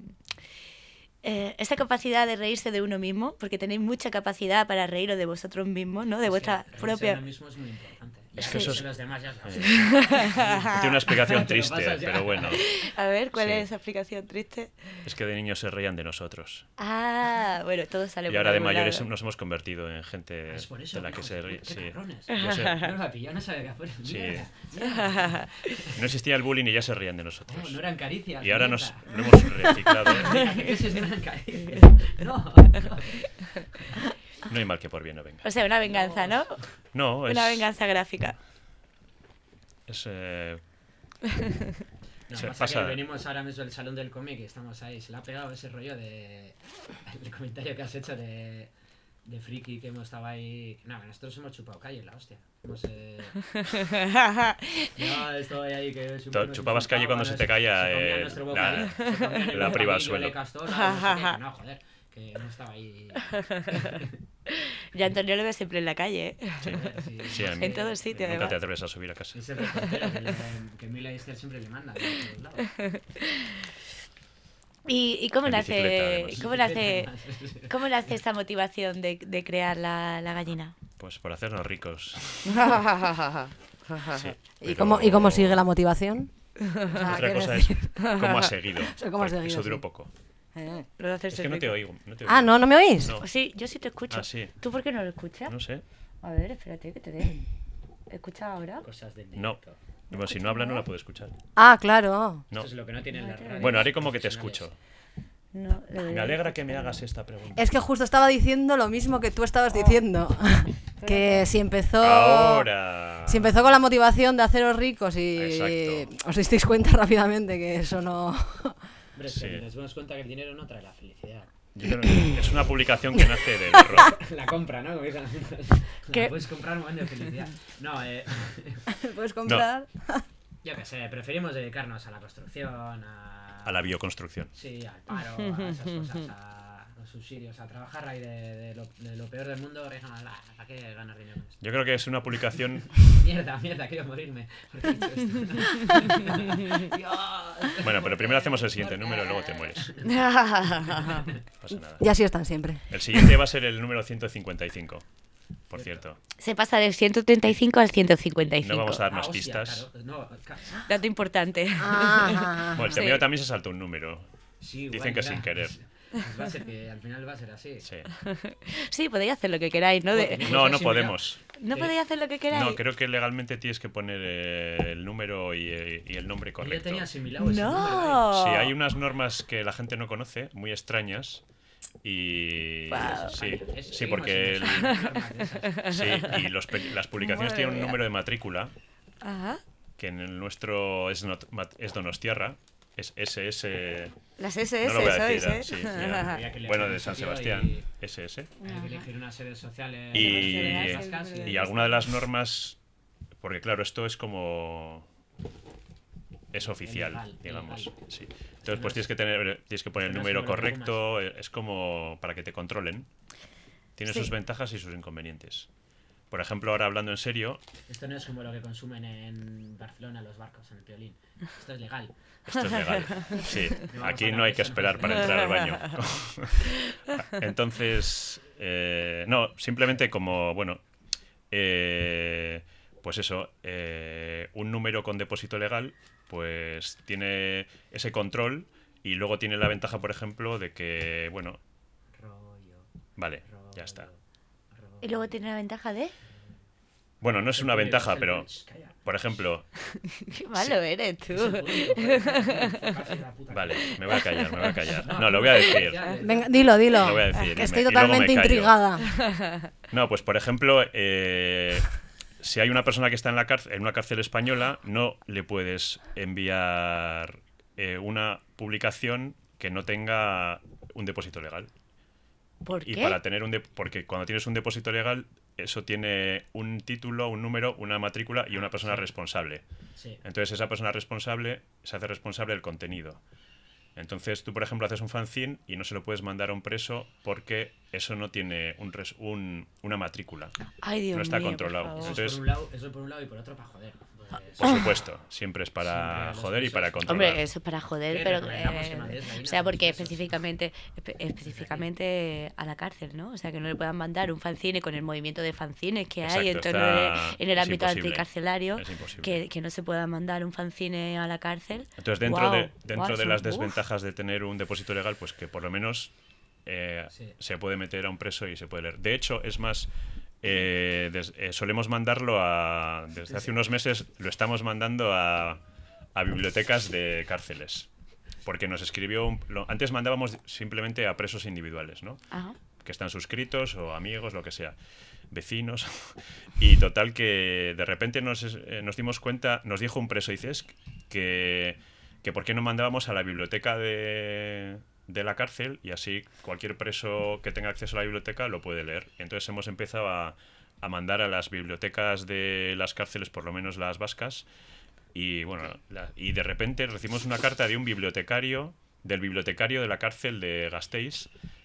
esa capacidad de reírse de uno mismo, porque tenéis mucha capacidad para reíros de vosotros mismos, ¿no? De vuestra propia... Uno mismo es muy importante. Es que eso es- Los demás ya sabes. Tiene una explicación Te lo triste, pasas ya. pero bueno. A ver, ¿cuál Sí. es esa explicación triste? Es que de niños se reían de nosotros. Ah, bueno, todo sale Y por ahora de algún mayores lado. nos hemos convertido en gente Es por eso, de la que hijos se de ríe. puta, qué Sí. cabrones. Yo sé. No la pilló, no sabe qué hacer. Sí. Mierda. No existía el bullying y ya se reían de nosotros. No eran caricias. Y ahora lo mierda. hemos reciclado. ¿Qué es eran caricias? No. No hay mal que por bien no venga. O sea, una venganza, ¿no? No, Una venganza gráfica. Es, No, se pasa pasa- que venimos ahora mismo del salón del cómic y estamos ahí. Se le ha pegado ese rollo de... El comentario que has hecho de friki que hemos estado ahí... No, nosotros hemos chupado calle, la hostia. Hemos... No, estoy ahí que... Chupabas calle cuando se te caía, se comía nuestro bocadillo, se comía el la priva al bocadillo suelo. de Castor, no sé qué, no, joder. que no estaba ahí. Yo a Antonio lo veo siempre en la calle, ¿eh? Sí, a mí En todos sitios, nunca te además. atreves a subir a casa. Ese reportero que Mila Esther siempre le manda de todos lados. ¿Y cómo En nace, bicicleta, además. cómo nace esta motivación de crear la gallina? Pues por hacernos ricos. Sí, ¿Y pero cómo sigue la motivación? Otra cosa es cómo ha seguido. ¿Cómo ha seguido, Eso duró sí. poco. Lo de hacerse Es que no te rico. oigo. Ah, ¿no me oís? No. Sí, yo sí te escucho. Ah, sí. ¿Tú por qué no lo escuchas? No sé. A ver, espérate, que te dé. ¿Escucha ahora? Cosas del No. directo. Bueno, si no habla no la puedo escuchar. Ah, claro. No. Esto es lo que no tienen las radios Bueno, haré como que te profesionales. escucho. No, Me alegra que me hagas esta pregunta. Es que justo estaba diciendo lo mismo que tú estabas diciendo. Que si empezó... Ahora. Si empezó con la motivación de haceros ricos y Exacto. os disteis cuenta rápidamente que eso no... Hombre, es que Sí. nos damos cuenta que el dinero no trae la felicidad. Yo creo que es una publicación que nace del error. La compra, ¿no? Como dicen. ¿Qué? La puedes comprar un momento de felicidad. No, Puedes comprar... yo qué sé, preferimos dedicarnos a la construcción, A la bioconstrucción. Sí, al paro, a esas cosas, a los subsidios, a trabajar ahí de lo peor del mundo. ¿Para qué ganar dinero con esto? Yo creo que es una publicación. Mierda, quiero morirme. Porque he dicho esto. Dios. Bueno, pero primero hacemos el siguiente número y luego te mueres. No pasa nada. Y así están siempre. El siguiente va a ser el número 155. Por cierto. Se pasa del 135 al 155. No vamos a dar más hostia, pistas. claro, no, Dato importante. Bueno, el Sí. mío también se saltó un número. sí, Dicen igual, que mira, sin querer. pues va a ser que al final va a ser así. Sí. Sí, podéis hacer lo que queráis, ¿no? No, no podemos. ¿No podéis hacer lo que queráis? No, creo que legalmente tienes que poner el número y el nombre Yo correcto. tenía asimilado ese número. No. Sí, hay unas normas que la gente no conoce, muy extrañas. Y Guau. sí, sí, Seguimos porque sin normas de esas. sí, y las publicaciones Madre tienen un mía. número de matrícula, Ajá. que en el nuestro es Donostiarra, es SS. Las SS No lo voy a sois, decir, ¿eh? sí, Había que elegir bueno, un de San sitio Sebastián, SS. Hay que elegir unas sedes sociales. Y, vascas y alguna de las normas, porque claro, esto es como es oficial, Legal, digamos. legal. Sí. Entonces, pues tienes que poner el no es número como lo que correcto, es como para que te controlen. Tiene Sí. sus ventajas y sus inconvenientes. Por ejemplo, ahora hablando en serio, Esto no es como lo que consumen en Barcelona los barcos en el Piolín. Esto es legal. esto es legal. Sí, No vamos aquí a no hay hablar que de eso, esperar ¿no? para entrar al baño. Entonces, no, simplemente como, bueno, pues eso, un número con depósito legal, pues tiene ese control y luego tiene la ventaja, por ejemplo, de que, bueno, Rollo. vale, ya está. Y luego tiene la ventaja de... Bueno, no es una ventaja, pero, por ejemplo, Qué malo eres tú. vale, me voy a callar. No, lo voy a decir. Venga, dilo. Lo voy a decir. Que estoy y luego me totalmente callo. intrigada. No, pues por ejemplo, si hay una persona que está en una cárcel española, no le puedes enviar una publicación que no tenga un depósito legal. ¿Por Y qué? para tener porque cuando tienes un depósito legal, eso tiene un título, un número, una matrícula y una persona responsable. Sí. Entonces esa persona responsable se hace responsable del contenido. Entonces tú, por ejemplo, haces un fanzine y no se lo puedes mandar a un preso porque eso no tiene una matrícula. Ay, Dios no está mío, por controlado. favor. Entonces, Eso por un lado y por otro para joder. Pues, por supuesto, siempre es Siempre para los joder y para presos. controlar. Hombre, eso es para joder, Sí, pero... recomendamos que mandéis o gallinas sea, a los porque presos. específicamente a la cárcel, ¿no? O sea, que no le puedan mandar un fanzine con el movimiento de fanzines que Exacto, hay en torno en el es ámbito imposible. anticarcelario, Es imposible. que no se pueda mandar un fanzine a la cárcel. Entonces, dentro Guau, de guau, las uf. desventajas de tener un depósito legal, pues que por lo menos Sí. se puede meter a un preso y se puede leer. De hecho, es más, solemos mandarlo desde hace unos meses, lo estamos mandando a bibliotecas de cárceles. Porque nos escribió, antes mandábamos simplemente a presos individuales, ¿no? Ajá. Que están suscritos o amigos, lo que sea, vecinos. Y total que de repente nos dimos cuenta, nos dijo un preso, dices, que por qué no mandábamos a la biblioteca de la cárcel y así cualquier preso que tenga acceso a la biblioteca lo puede leer. Entonces hemos empezado a mandar a las bibliotecas de las cárceles, por lo menos las vascas, y bueno, y de repente recibimos una carta de del bibliotecario de la cárcel de Gasteiz,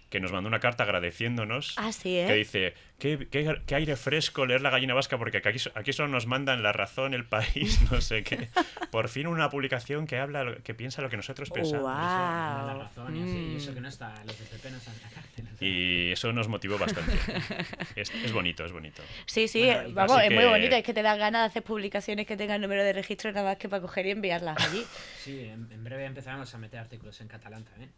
que nos mandó una carta agradeciéndonos. Ah, sí, Que dice, qué aire fresco leer La Gallina Vasca, porque aquí solo nos mandan La Razón, El País, no sé qué. Por fin una publicación que habla, que piensa lo que nosotros pensamos. Wow. La razón y así, y eso que no está, los de PP no están en la cárcel. O sea. Y eso nos motivó bastante. Es bonito, es bonito. Sí, Bueno, vamos, así es muy que- bonito, es que te dan ganas de hacer publicaciones que tengan número de registro nada más que para coger y enviarlas allí. Sí, en breve empezaremos a meter artículos en catalán también.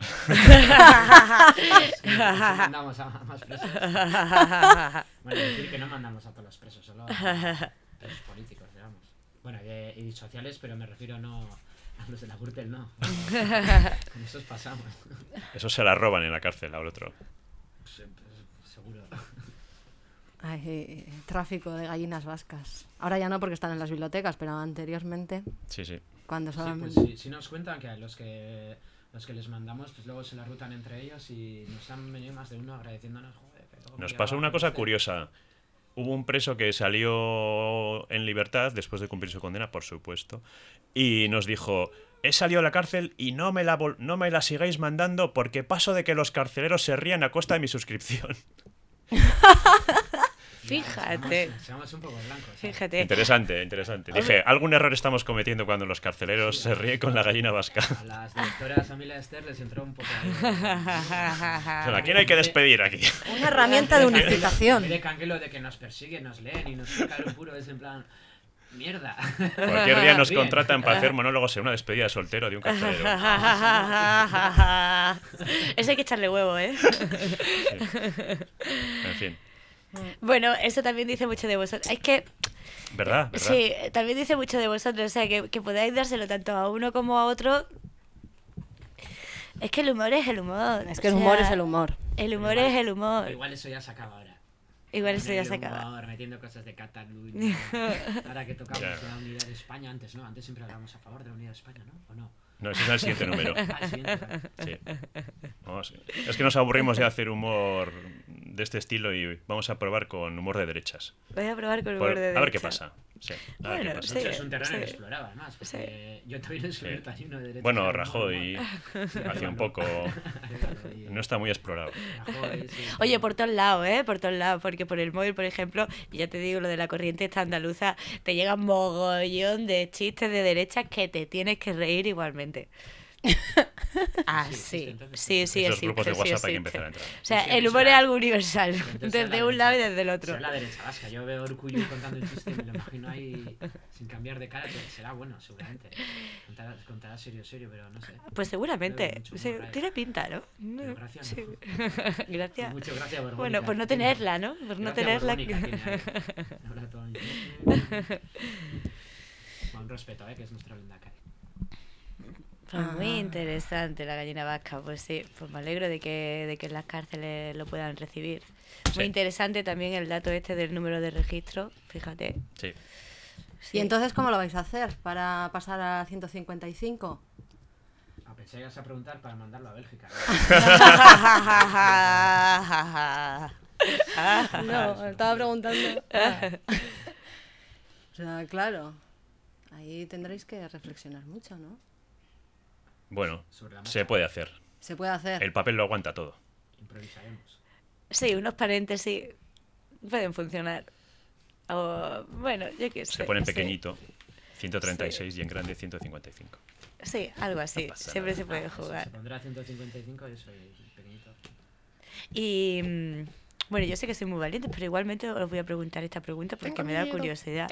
Mandamos a más presos. Bueno, decir que no mandamos a todos los presos, solo a presos políticos, digamos. Bueno, y sociales, pero me refiero no a los de la Gürtel, no. Con esos pasamos. Eso se la roban en la cárcel al otro. Seguro. Ay, tráfico de gallinas vascas. Ahora ya no porque están en las bibliotecas, pero anteriormente, Sí, sí. cuando Sí, solamente... pues si nos cuentan que a los que les mandamos, pues luego se la rutan entre ellos y nos han venido más de uno agradeciéndonos. Joder, que luego me Nos llegaba pasó una con cosa este. curiosa. Hubo un preso que salió en libertad después de cumplir su condena, por supuesto, y nos dijo: he salido de la cárcel y no me la sigáis mandando porque paso de que los carceleros se rían a costa de mi suscripción. Fíjate. Seamos un poco blancos. Fíjate. Interesante, interesante. Dije, algún error estamos cometiendo cuando los carceleros se ríen con la gallina vasca. A las directoras Amelia Esther les entró un poco ahí. ¿A quién hay que despedir aquí? Una herramienta de En unificación. vez de canguelo de que nos persiguen, nos leen y nos tocan un puro, es en plan... Mierda. Cualquier día nos Bien. contratan para hacer monólogos en una despedida de soltero de un carcelero. Eso hay que echarle huevo, ¿eh? En fin. Bueno, eso también dice mucho de vosotros. Es que, ¿Verdad? ¿Verdad? sí, también dice mucho de vosotros. O sea, que podáis dárselo tanto a uno como a otro. Es que el humor es el humor. Es que el o humor sea, es el humor. El humor es el humor. Igual eso ya se acaba ahora. Igual eso ya El se acaba. humor, metiendo cosas de Cataluña. Ahora que tocamos Ya. la unidad de España, antes no, antes siempre hablábamos a favor de la unidad de España, ¿no? ¿O no? No, ese es el siguiente número. Al siguiente, ¿vale? Sí. Vamos, es que nos aburrimos de hacer humor de este estilo y vamos a probar con humor de derechas. Voy a probar con humor de A ver qué derecha. pasa. Sí, a ver Bueno, qué pasa. sí. Es un terreno sí. inexplorado, además. Porque yo también exploré allí uno de derecha. Bueno, Rajoy hacía un poco... No está muy explorado. Rajoy, sí. Oye, por todos lados, ¿eh? Por todos lados, porque por el móvil, por ejemplo, y ya te digo, lo de la corriente esta andaluza, te llega un mogollón de chistes de derechas que te tienes que reír igualmente. Ah, Sí, sí, existe, entonces, sí, sí, Esos existe, grupos de sí WhatsApp hay que existe. empezar a entrar. O sea, Sí, el sí, humor será- es algo universal, Entonces, desde la un lado y derecha- desde el otro. Será la derecha vasca. Yo veo a Urkullu contando un chiste y me lo imagino ahí sin cambiar de cara. Que será bueno, seguramente. Contará serio, pero no sé. Pues seguramente, Veo mucho sí, humor ahí. tiene pinta, ¿no? Pero gracias, Sí. no. Gracias. Muchas gracias, Borbónica. Bueno, por no tenerla, ¿no? Por no Gracias, tenerla. Borbónica, tiene ahí. Ahora todo ahí. Con respeto, que es nuestro Lindacari. Pues muy interesante la gallina vasca, pues sí, pues me alegro de que en las cárceles lo puedan recibir. Sí. Muy interesante también el dato este del número de registro, fíjate. Sí. Sí. ¿Y entonces cómo lo vais a hacer para pasar a 155? Pensé que ibas a preguntar para mandarlo a Bélgica. No, estaba preguntando. O sea, claro, ahí tendréis que reflexionar mucho, ¿no? Bueno, Sobre la marcha. se puede hacer. Se puede hacer. El papel lo aguanta todo. Improvisaremos. Sí, unos paréntesis pueden funcionar. O, bueno, yo qué sé. Se pone en sí. pequeñito 136 y en grande 155. Sí, algo así. pasa Siempre nada. se puede Se jugar. pondrá 155, yo soy pequeñito. Y bueno, yo sé que soy muy valiente, pero igualmente os voy a preguntar esta pregunta porque me da curiosidad.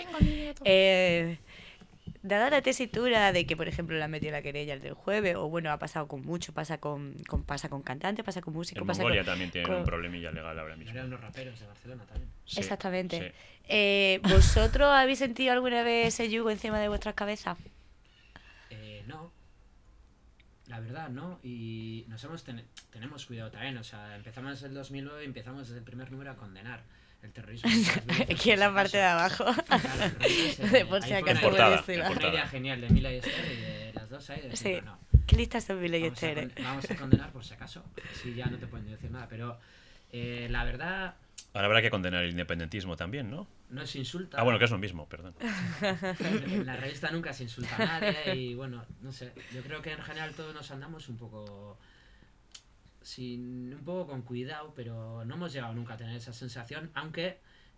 Dada la tesitura de que, por ejemplo, le han metido la querella el del jueves, o bueno, ha pasado con mucho, pasa con cantantes, pasa con músicos, En pasa Mongolia con... también tienen un problemilla legal ahora mismo. Eran unos raperos de Barcelona también. Sí, Exactamente. sí. ¿Vosotros habéis sentido alguna vez ese yugo encima de vuestras cabezas? No. La verdad, no. Y nos tenemos cuidado también. O sea, empezamos el 2009 y empezamos desde el primer número a condenar el terrorismo. Aquí en la parte de abajo. De por si acaso portada, buenísima. en Una portada. idea genial de Mila y Esther y de las dos ahí. De decir, Sí. no, ¿Qué listas son Mila y vamos, Esther? vamos a condenar por si acaso. Así ya no te pueden decir nada. Pero la verdad, Ahora habrá que condenar el independentismo también, ¿no? no se insulta. Ah, bueno, que es lo mismo, perdón. En la revista nunca se insulta a nadie y bueno, no sé. Yo creo que en general todos nos andamos un poco un poco con cuidado, pero no hemos llegado nunca a tener esa sensación, aunque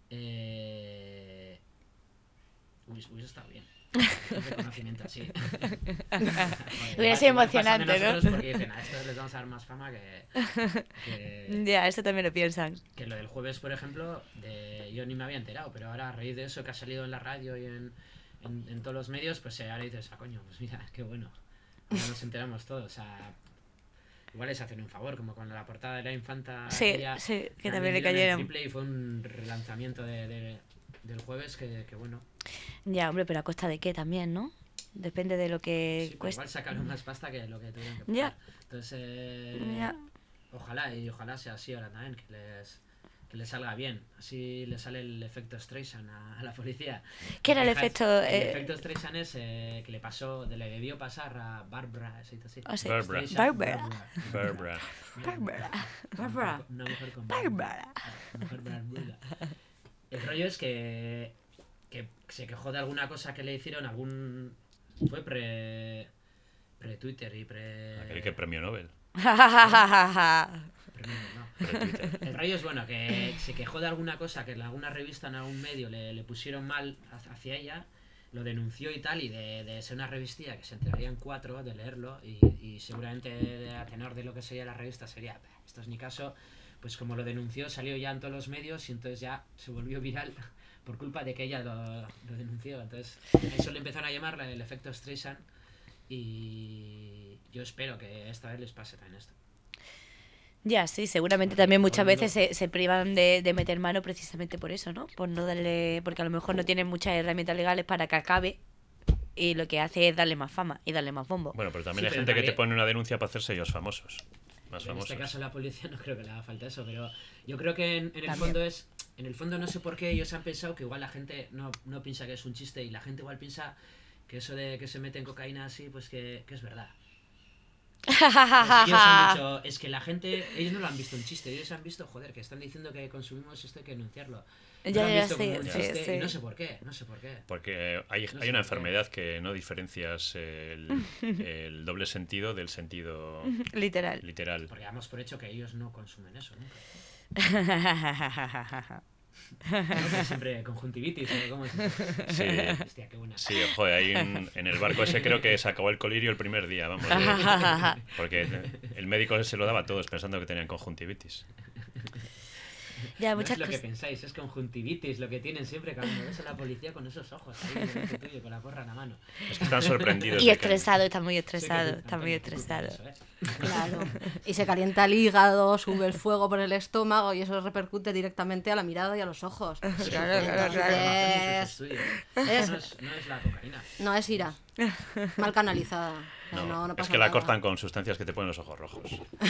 hubiese estado bien. Un reconocimiento así. Hubiera sido emocionante, ¿no? Porque dicen, a estos les vamos a dar más fama que Ya, eso también lo piensan. que lo del jueves, por ejemplo, yo ni me había enterado, pero ahora a raíz de eso que ha salido en la radio y en todos los medios, pues ahora dices, coño, pues mira, qué bueno. Ahora nos enteramos todos, o sea, igual les hacen un favor, como con la portada de la infanta. Sí, que también le cayeron. Y fue un relanzamiento del jueves que bueno. Ya, hombre, pero a costa de qué también, ¿no? Depende de lo que Sí, cueste. igual sacaron más pasta que lo que tuvieron que pagar. Ya. Entonces, Ya. ojalá sea así ahora también, que les salga bien. Así le sale el efecto Streisand a la policía. ¿Qué era el Fijaos, efecto? El efecto Streisand es que le debió pasar a Barbara, así. Ah, sí. Barbara. Streisand, Barbara. Barbara. Una mujer con Barbara. mujer Barbara. El rollo es que se quejó de alguna cosa que le hicieron, fue pre-Twitter y Aquel que premio Nobel. Pre-Twitter. El rollo es bueno, que se quejó de alguna cosa que en alguna revista, en algún medio le pusieron mal hacia ella, lo denunció y tal, y de ser una revistilla que se enterarían 4 de leerlo, y seguramente a tenor de lo que sería la revista sería, esto es ni caso, pues como lo denunció salió ya en todos los medios y entonces ya se volvió viral por culpa de que ella lo denunció. Entonces eso le empezaron a llamar el efecto Streisand, y yo espero que esta vez les pase también esto. Ya, sí, seguramente también muchas veces se privan de meter mano precisamente por eso, ¿no? Por no darle, porque a lo mejor no tienen muchas herramientas legales para que acabe, y lo que hace es darle más fama y darle más bombo. Bueno, pero también Sí, hay pero gente que también- te pone una denuncia para hacerse ellos famosos. Más En famosos. este caso la policía no creo que le haga falta eso, pero yo creo que en el También. fondo en el fondo no sé por qué ellos han pensado que igual la gente no piensa que es un chiste, y la gente igual piensa que eso de que se meten cocaína así, pues que es verdad. Pues ellos han dicho, es que la gente, ellos no lo han visto un chiste, ellos han visto, joder, que están diciendo que consumimos esto, hay que denunciarlo. No lo han visto como un chiste, sí. y no sé por qué. Porque hay sé una por qué. enfermedad que no diferencias el doble sentido del sentido Literal. literal. Porque damos por hecho que ellos no consumen eso nunca. ¿No? Que siempre conjuntivitis, ¿o cómo es eso? Sí. Hostia, qué buena. Sí, joder, en el barco ese creo que se acabó el colirio el primer día, vamos. Porque el médico se lo daba a todos pensando que tenían conjuntivitis. Ya, No muchas es lo que cosas. pensáis, es conjuntivitis lo que tienen siempre cuando ves a la policía con esos ojos ahí delante tuyo, con la porra en la mano. Es que están sorprendidos. Y de que- estresado, está muy Sí, estresado, que- está muy Antonio, qué culpa de estresado. eso, ¿eh? Claro. Y se calienta el hígado, sube el fuego por el estómago y eso repercute directamente a la mirada y a los ojos. Claro, Eso Entonces, es tuyo. es- No es la cocaína. no es ira. Mal canalizada. No, No es pasa que la nada. cortan con sustancias que te ponen los ojos rojos.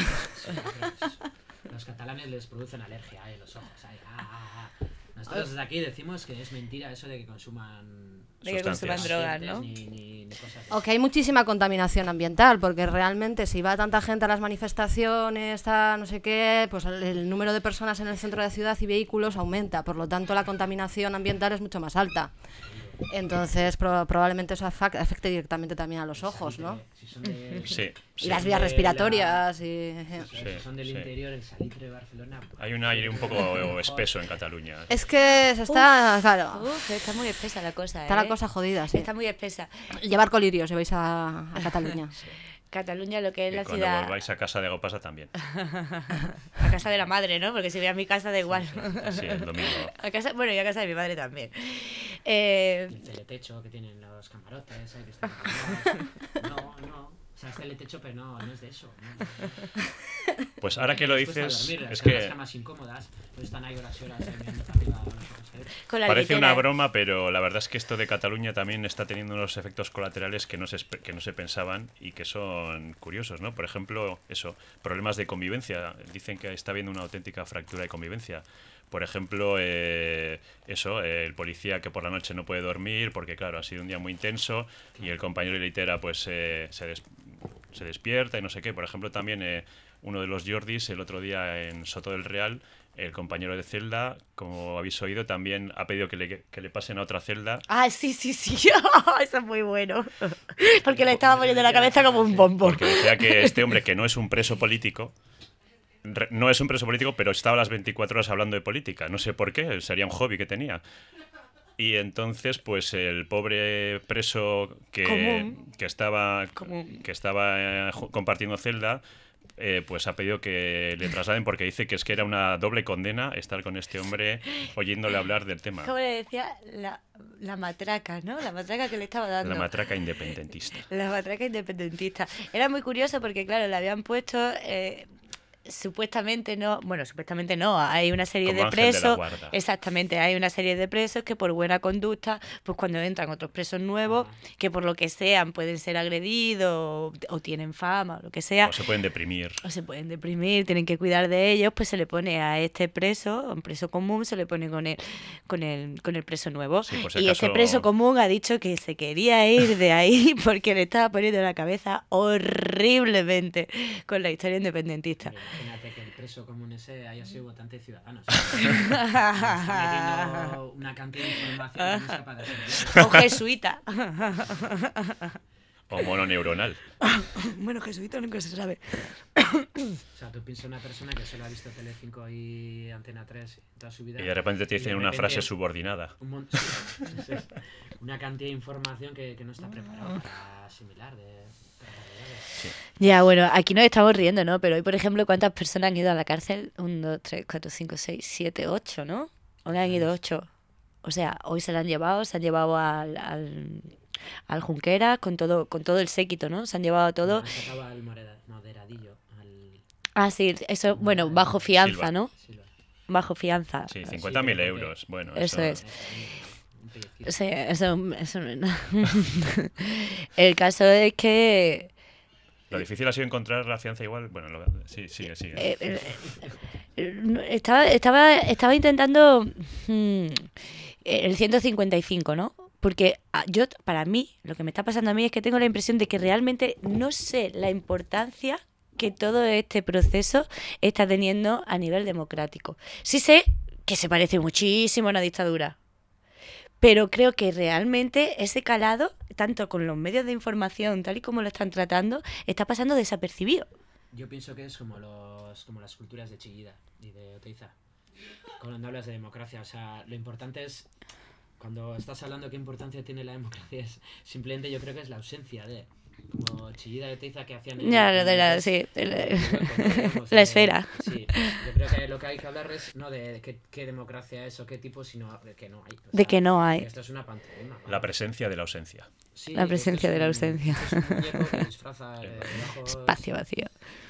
Los catalanes les producen alergia en los ojos. Nosotros desde aquí decimos que es mentira eso de que consuman De que consuman Sustancias. drogas, ¿no? ni cosas de O que hay muchísima contaminación ambiental, porque realmente si va tanta gente a las manifestaciones, a no sé qué, pues el número de personas en el centro de la ciudad y vehículos aumenta, por lo tanto la contaminación ambiental es mucho más alta. Entonces probablemente eso afecte directamente también a los ojos, ¿no? Si son de, Sí, Y sí. las vías de respiratorias y... si son del sí. interior, el salitre de Barcelona. Hay un aire un poco espeso en Cataluña. Es que se está, claro, Está muy espesa la cosa, está la cosa jodida, sí. Está muy espesa. Llevar colirios si vais a Cataluña. Cataluña, lo que es Y la cuando ciudad... volváis a casa de Agopasa también. A casa de la madre, ¿no? Porque si voy a mi casa da igual. Sí, el domingo. A casa, bueno, y a casa de mi madre también. El teletecho que tienen los camarotes, que están no. O sea, es teletecho, pero no es de eso. ¿no? Pues ahora que lo Les cuesta dices, dormir, es están en que las camas incómodas, pues están ahí horas y horas mirando para arriba. Con la parece litera. una broma, pero la verdad es que esto de Cataluña también está teniendo unos efectos colaterales que no se pensaban y que son curiosos, ¿no? Por ejemplo, problemas de convivencia. Dicen que está habiendo una auténtica fractura de convivencia. Por ejemplo, el policía que por la noche no puede dormir porque, claro, ha sido un día muy intenso y el compañero de litera pues se despierta y no sé qué. Por ejemplo, también uno de los Jordis el otro día en Soto del Real, el compañero de celda, como habéis oído, también ha pedido que le pasen a otra celda. Ah, sí. Eso es muy bueno. Porque le estaba poniendo la cabeza como un bombo. Porque decía que este hombre, que no es un preso político, no es un preso político, pero estaba las 24 horas hablando de política. No sé por qué, sería un hobby que tenía. Y entonces, pues el pobre preso que estaba compartiendo celda, pues ha pedido que le trasladen porque dice que es que era una doble condena estar con este hombre oyéndole hablar del tema. Como le decía, la matraca, ¿no? La matraca que le estaba dando. La matraca independentista. La matraca independentista. Era muy curioso porque, claro, le habían puesto... supuestamente no, hay una serie como de ángel de la presos, guarda. exactamente, hay una serie de presos que por buena conducta, pues cuando entran otros presos nuevos, que por lo que sean pueden ser agredidos o tienen fama o lo que sea, O se pueden deprimir. tienen que cuidar de ellos, pues se le pone a este preso, a un preso común, se le pone con el preso nuevo. Sí, por si Y acaso- este preso común ha dicho que se quería ir de ahí porque le estaba poniendo la cabeza horriblemente con la historia independentista. Imagínate que el preso común ese haya sido votante de Ciudadanos. Está metiendo una cantidad de información que no es capaz de hacer. O jesuita. O mononeuronal. Bueno, jesuita nunca se sabe. O sea, tú piensas en una persona que solo ha visto Telecinco y Antena 3 toda su vida. Y de repente te y de dicen una repente frase subordinada. Sí, una cantidad de información que no está preparado para asimilar de barbaridades. Ya, bueno, aquí nos estamos riendo, ¿no? Pero hoy, por ejemplo, ¿cuántas personas han ido a la cárcel? 1, 2, 3, 4, 5, 6, 7, 8, ¿no? Hoy han ido 8. O sea, hoy se han llevado al Junqueras con todo el séquito, ¿no? Se han llevado todo. Han sacado al moderadillo. Ah, sí, eso, bueno, bajo fianza, Silva. ¿no? Silva. Bajo fianza. Sí, Sí, 50.000 pero euros. Bueno, Eso es. Un pellizquito. Sí, eso no es nada. El caso es que... Lo difícil ha sido encontrar la fianza igual. Bueno, sí, sigue. Estaba intentando el 155, ¿no? Porque para mí, lo que me está pasando a mí es que tengo la impresión de que realmente no sé la importancia que todo este proceso está teniendo a nivel democrático. Sí sé que se parece muchísimo a una dictadura, pero creo que realmente ese calado, tanto con los medios de información, tal y como lo están tratando, está pasando desapercibido. Yo pienso que es como las culturas de Chillida y de Oteiza. Cuando hablas de democracia, o sea, lo importante es, cuando estás hablando qué importancia tiene la democracia, es simplemente yo creo que es la ausencia de, como Chillida y Oteiza que hacían... Ya, lo de la esfera. Sí, yo creo que lo que hay que hablar es no de qué democracia es o qué tipo, sino de que no hay. O De sea, que no hay. Esto es una pantomima. La presencia de la ausencia. Sí, La presencia esto es de la ausencia. esto es un muñeco que disfraza debajo... Espacio vacío.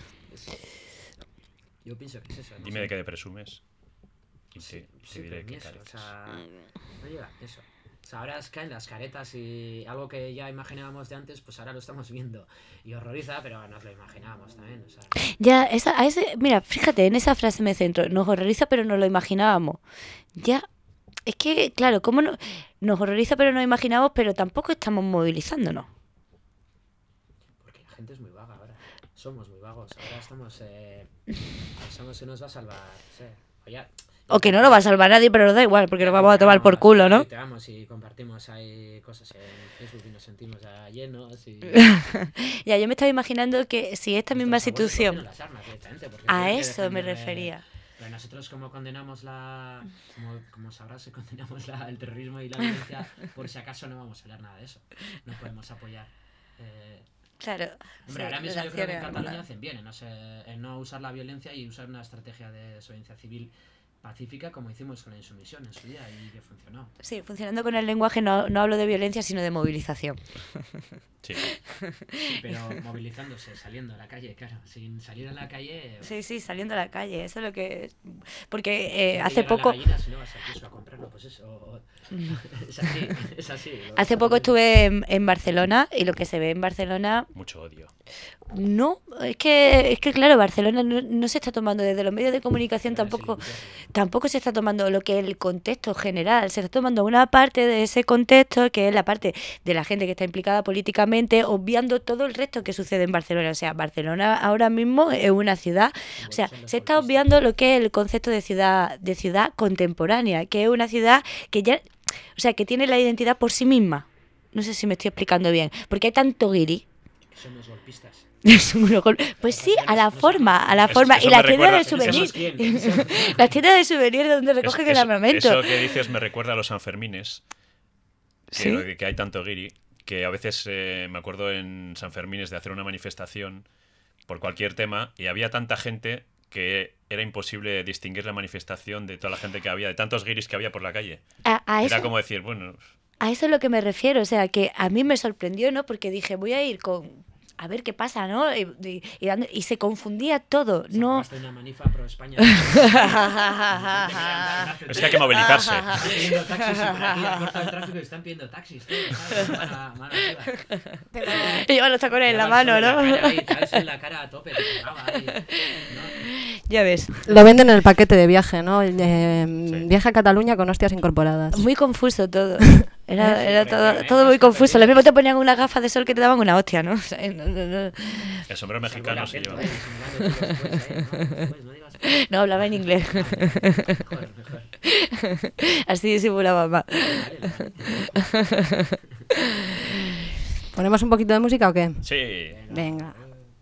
Yo pienso que es eso. no Dime sé. de qué te presumes. Y te Sí, diré pero qué ni eso, o careces. sea, no llega eso. O sea, ahora caen las caretas y algo que ya imaginábamos de antes, pues ahora lo estamos viendo. Y horroriza, pero nos lo imaginábamos también. O sea, Ya, mira, fíjate, en esa frase me centro. Nos horroriza, pero no lo imaginábamos. Ya, es que, claro, ¿cómo no? Nos horroriza, pero no lo imaginamos, pero tampoco estamos movilizándonos. porque la gente es muy vaga ahora. Somos muy vagos. Ahora estamos... pensamos que nos va a salvar. No sé. Oye, O que no lo va a salvar nadie, pero nos da igual, porque nos vamos a tomar por culo, ¿no? Tuiteamos y compartimos ahí cosas en Facebook y nos sentimos ya llenos y... Ya, yo me estaba imaginando que si esta misma Nuestros abuelos situación... cogieron las armas directamente, porque A tienen que eso me defender, refería. Pero nosotros como condenamos como sabrás, condenamos el terrorismo y la violencia, por si acaso no vamos a hablar nada de eso. No podemos apoyar. Claro. Hombre, sí, ahora mismo yo creo que en relaciones, Cataluña hacen bien en no usar la violencia y usar una estrategia de desobediencia civil pacífica como hicimos con la insumisión en su día y que funcionó. Sí, funcionando con el lenguaje no hablo de violencia, sino de movilización. Sí. Sí, pero movilizándose, saliendo a la calle, claro. Sin salir a la calle... Sí, saliendo a la calle, eso es lo que... Porque que hace llegan poco... las gallinas y no vas al queso a comprarlo, pues eso... es así. Hace poco estuve en Barcelona y lo que se ve en Barcelona... Mucho odio. No, es que claro, Barcelona no se está tomando desde los medios de comunicación, tampoco se está tomando lo que es el contexto general, se está tomando una parte de ese contexto que es la parte de la gente que está implicada políticamente, obviando todo el resto que sucede en Barcelona. O sea, Barcelona ahora mismo es una ciudad, o sea, se está obviando lo que es el concepto de ciudad contemporánea, que es una ciudad que ya, o sea, que tiene la identidad por sí misma. No sé si me estoy explicando bien, porque hay tanto guiri. Somos golpistas. Pues sí, a la forma. Y la tienda de souvenir. La tienda de souvenir donde recogen el armamento. Eso que dices me recuerda a los Sanfermines. Que hay tanto guiri, que a veces me acuerdo en Sanfermines de hacer una manifestación por cualquier tema y había tanta gente que era imposible distinguir la manifestación de toda la gente que había, de tantos guiris que había por la calle. Era como decir, bueno... A eso es lo que me refiero, o sea, que a mí me sorprendió, ¿no? Porque dije, voy a ir a ver qué pasa, ¿no? Y se confundía todo, ¿no? Una manifa pro España. Es que hay que movilizarse. Están pidiendo taxis y por aquí corta el tráfico y están pidiendo taxis, ¿sabes? Mano arriba. Y llevan los tacones en la mano, ¿no? En la cara a tope, Ya ves. Lo venden en el paquete de viaje, ¿no? Viaje a Cataluña con hostias incorporadas. Muy confuso todo. Era todo muy confuso. Lo mismo te ponían unas gafas de sol que te daban una hostia, ¿no? O sea, El sombrero mexicano se lleva. No, hablaba en inglés. Mejor. Así disimulaba más. ¿Ponemos un poquito de música o qué? Sí. Venga.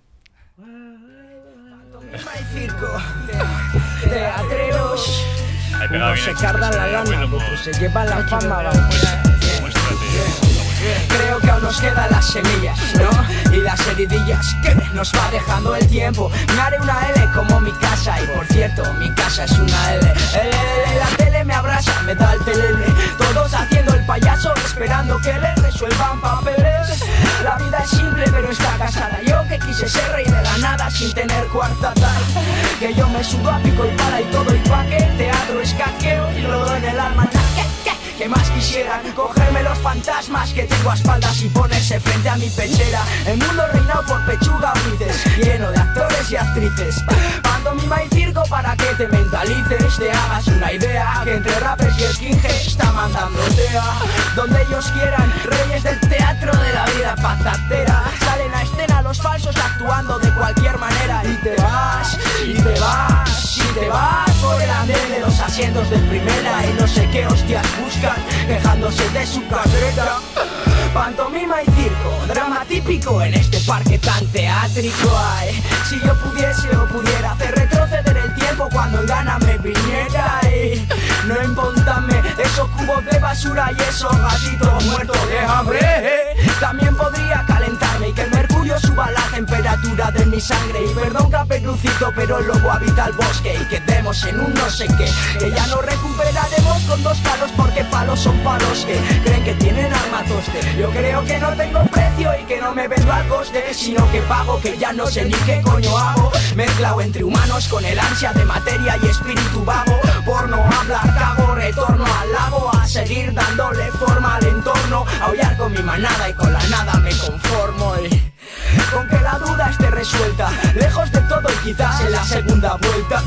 Teatreros. Uno se carga la lana, otro se lleva la fama. Creo que aún nos quedan las semillas, ¿no? Y las heridillas que nos va dejando el tiempo. Me haré una L como mi casa. Y por cierto, mi casa es una L. La tele me abraza, me da el telele. Todos haciendo el payaso, esperando que les resuelvan papeles. La vida es simple pero está casada. Yo que quise ser rey de la nada sin tener cuarta tal. Que yo me subo a pico y pala y todo y pa' que el teatro es caqueo y lo doy en el alma. ¿Qué más quisieran? Cogerme los fantasmas que tengo a espaldas y ponerse frente a mi pechera. El mundo reinado por pechuga unices, lleno de actores y actrices. Pantomima y circo para que te mentalices, te hagas una idea que entre rappers y skinheads está mandando tea. Donde ellos quieran, reyes del teatro de la vida patatera. Salen a escena los falsos actuando de cualquier manera. Y te vas por el andén de los asientos de primera. Y no sé qué hostias buscan, quejándose de su carrera. Pantomima y circo, drama típico en este parque tan teátrico. Ay, si yo pudiese o pudiera hacer retroceder el tiempo cuando en gana me viniera. Y no importame esos cubos de basura y esos gatitos muertos de hambre. También podría calentarme y que el mercurio suba la temperatura de mi sangre. Y perdón Caperucito, pero el lobo habita el bosque. Y quedemos en un no sé qué, que ya no recuperaremos con 2 palos, porque palos son palos que creen que tienen armatoste. Yo creo que no tengo precio y que no me vendo al coste, sino que pago, que ya no sé ni qué coño hago. Mezclado entre humanos con el ansia de materia y espíritu vago. Por no hablar cago, retorno al lago, a seguir dándole forma al entorno, a aullar con mi manada y con la nada me conformo. Y con que la duda esté resuelta, lejos de todo y quizás en la segunda vuelta.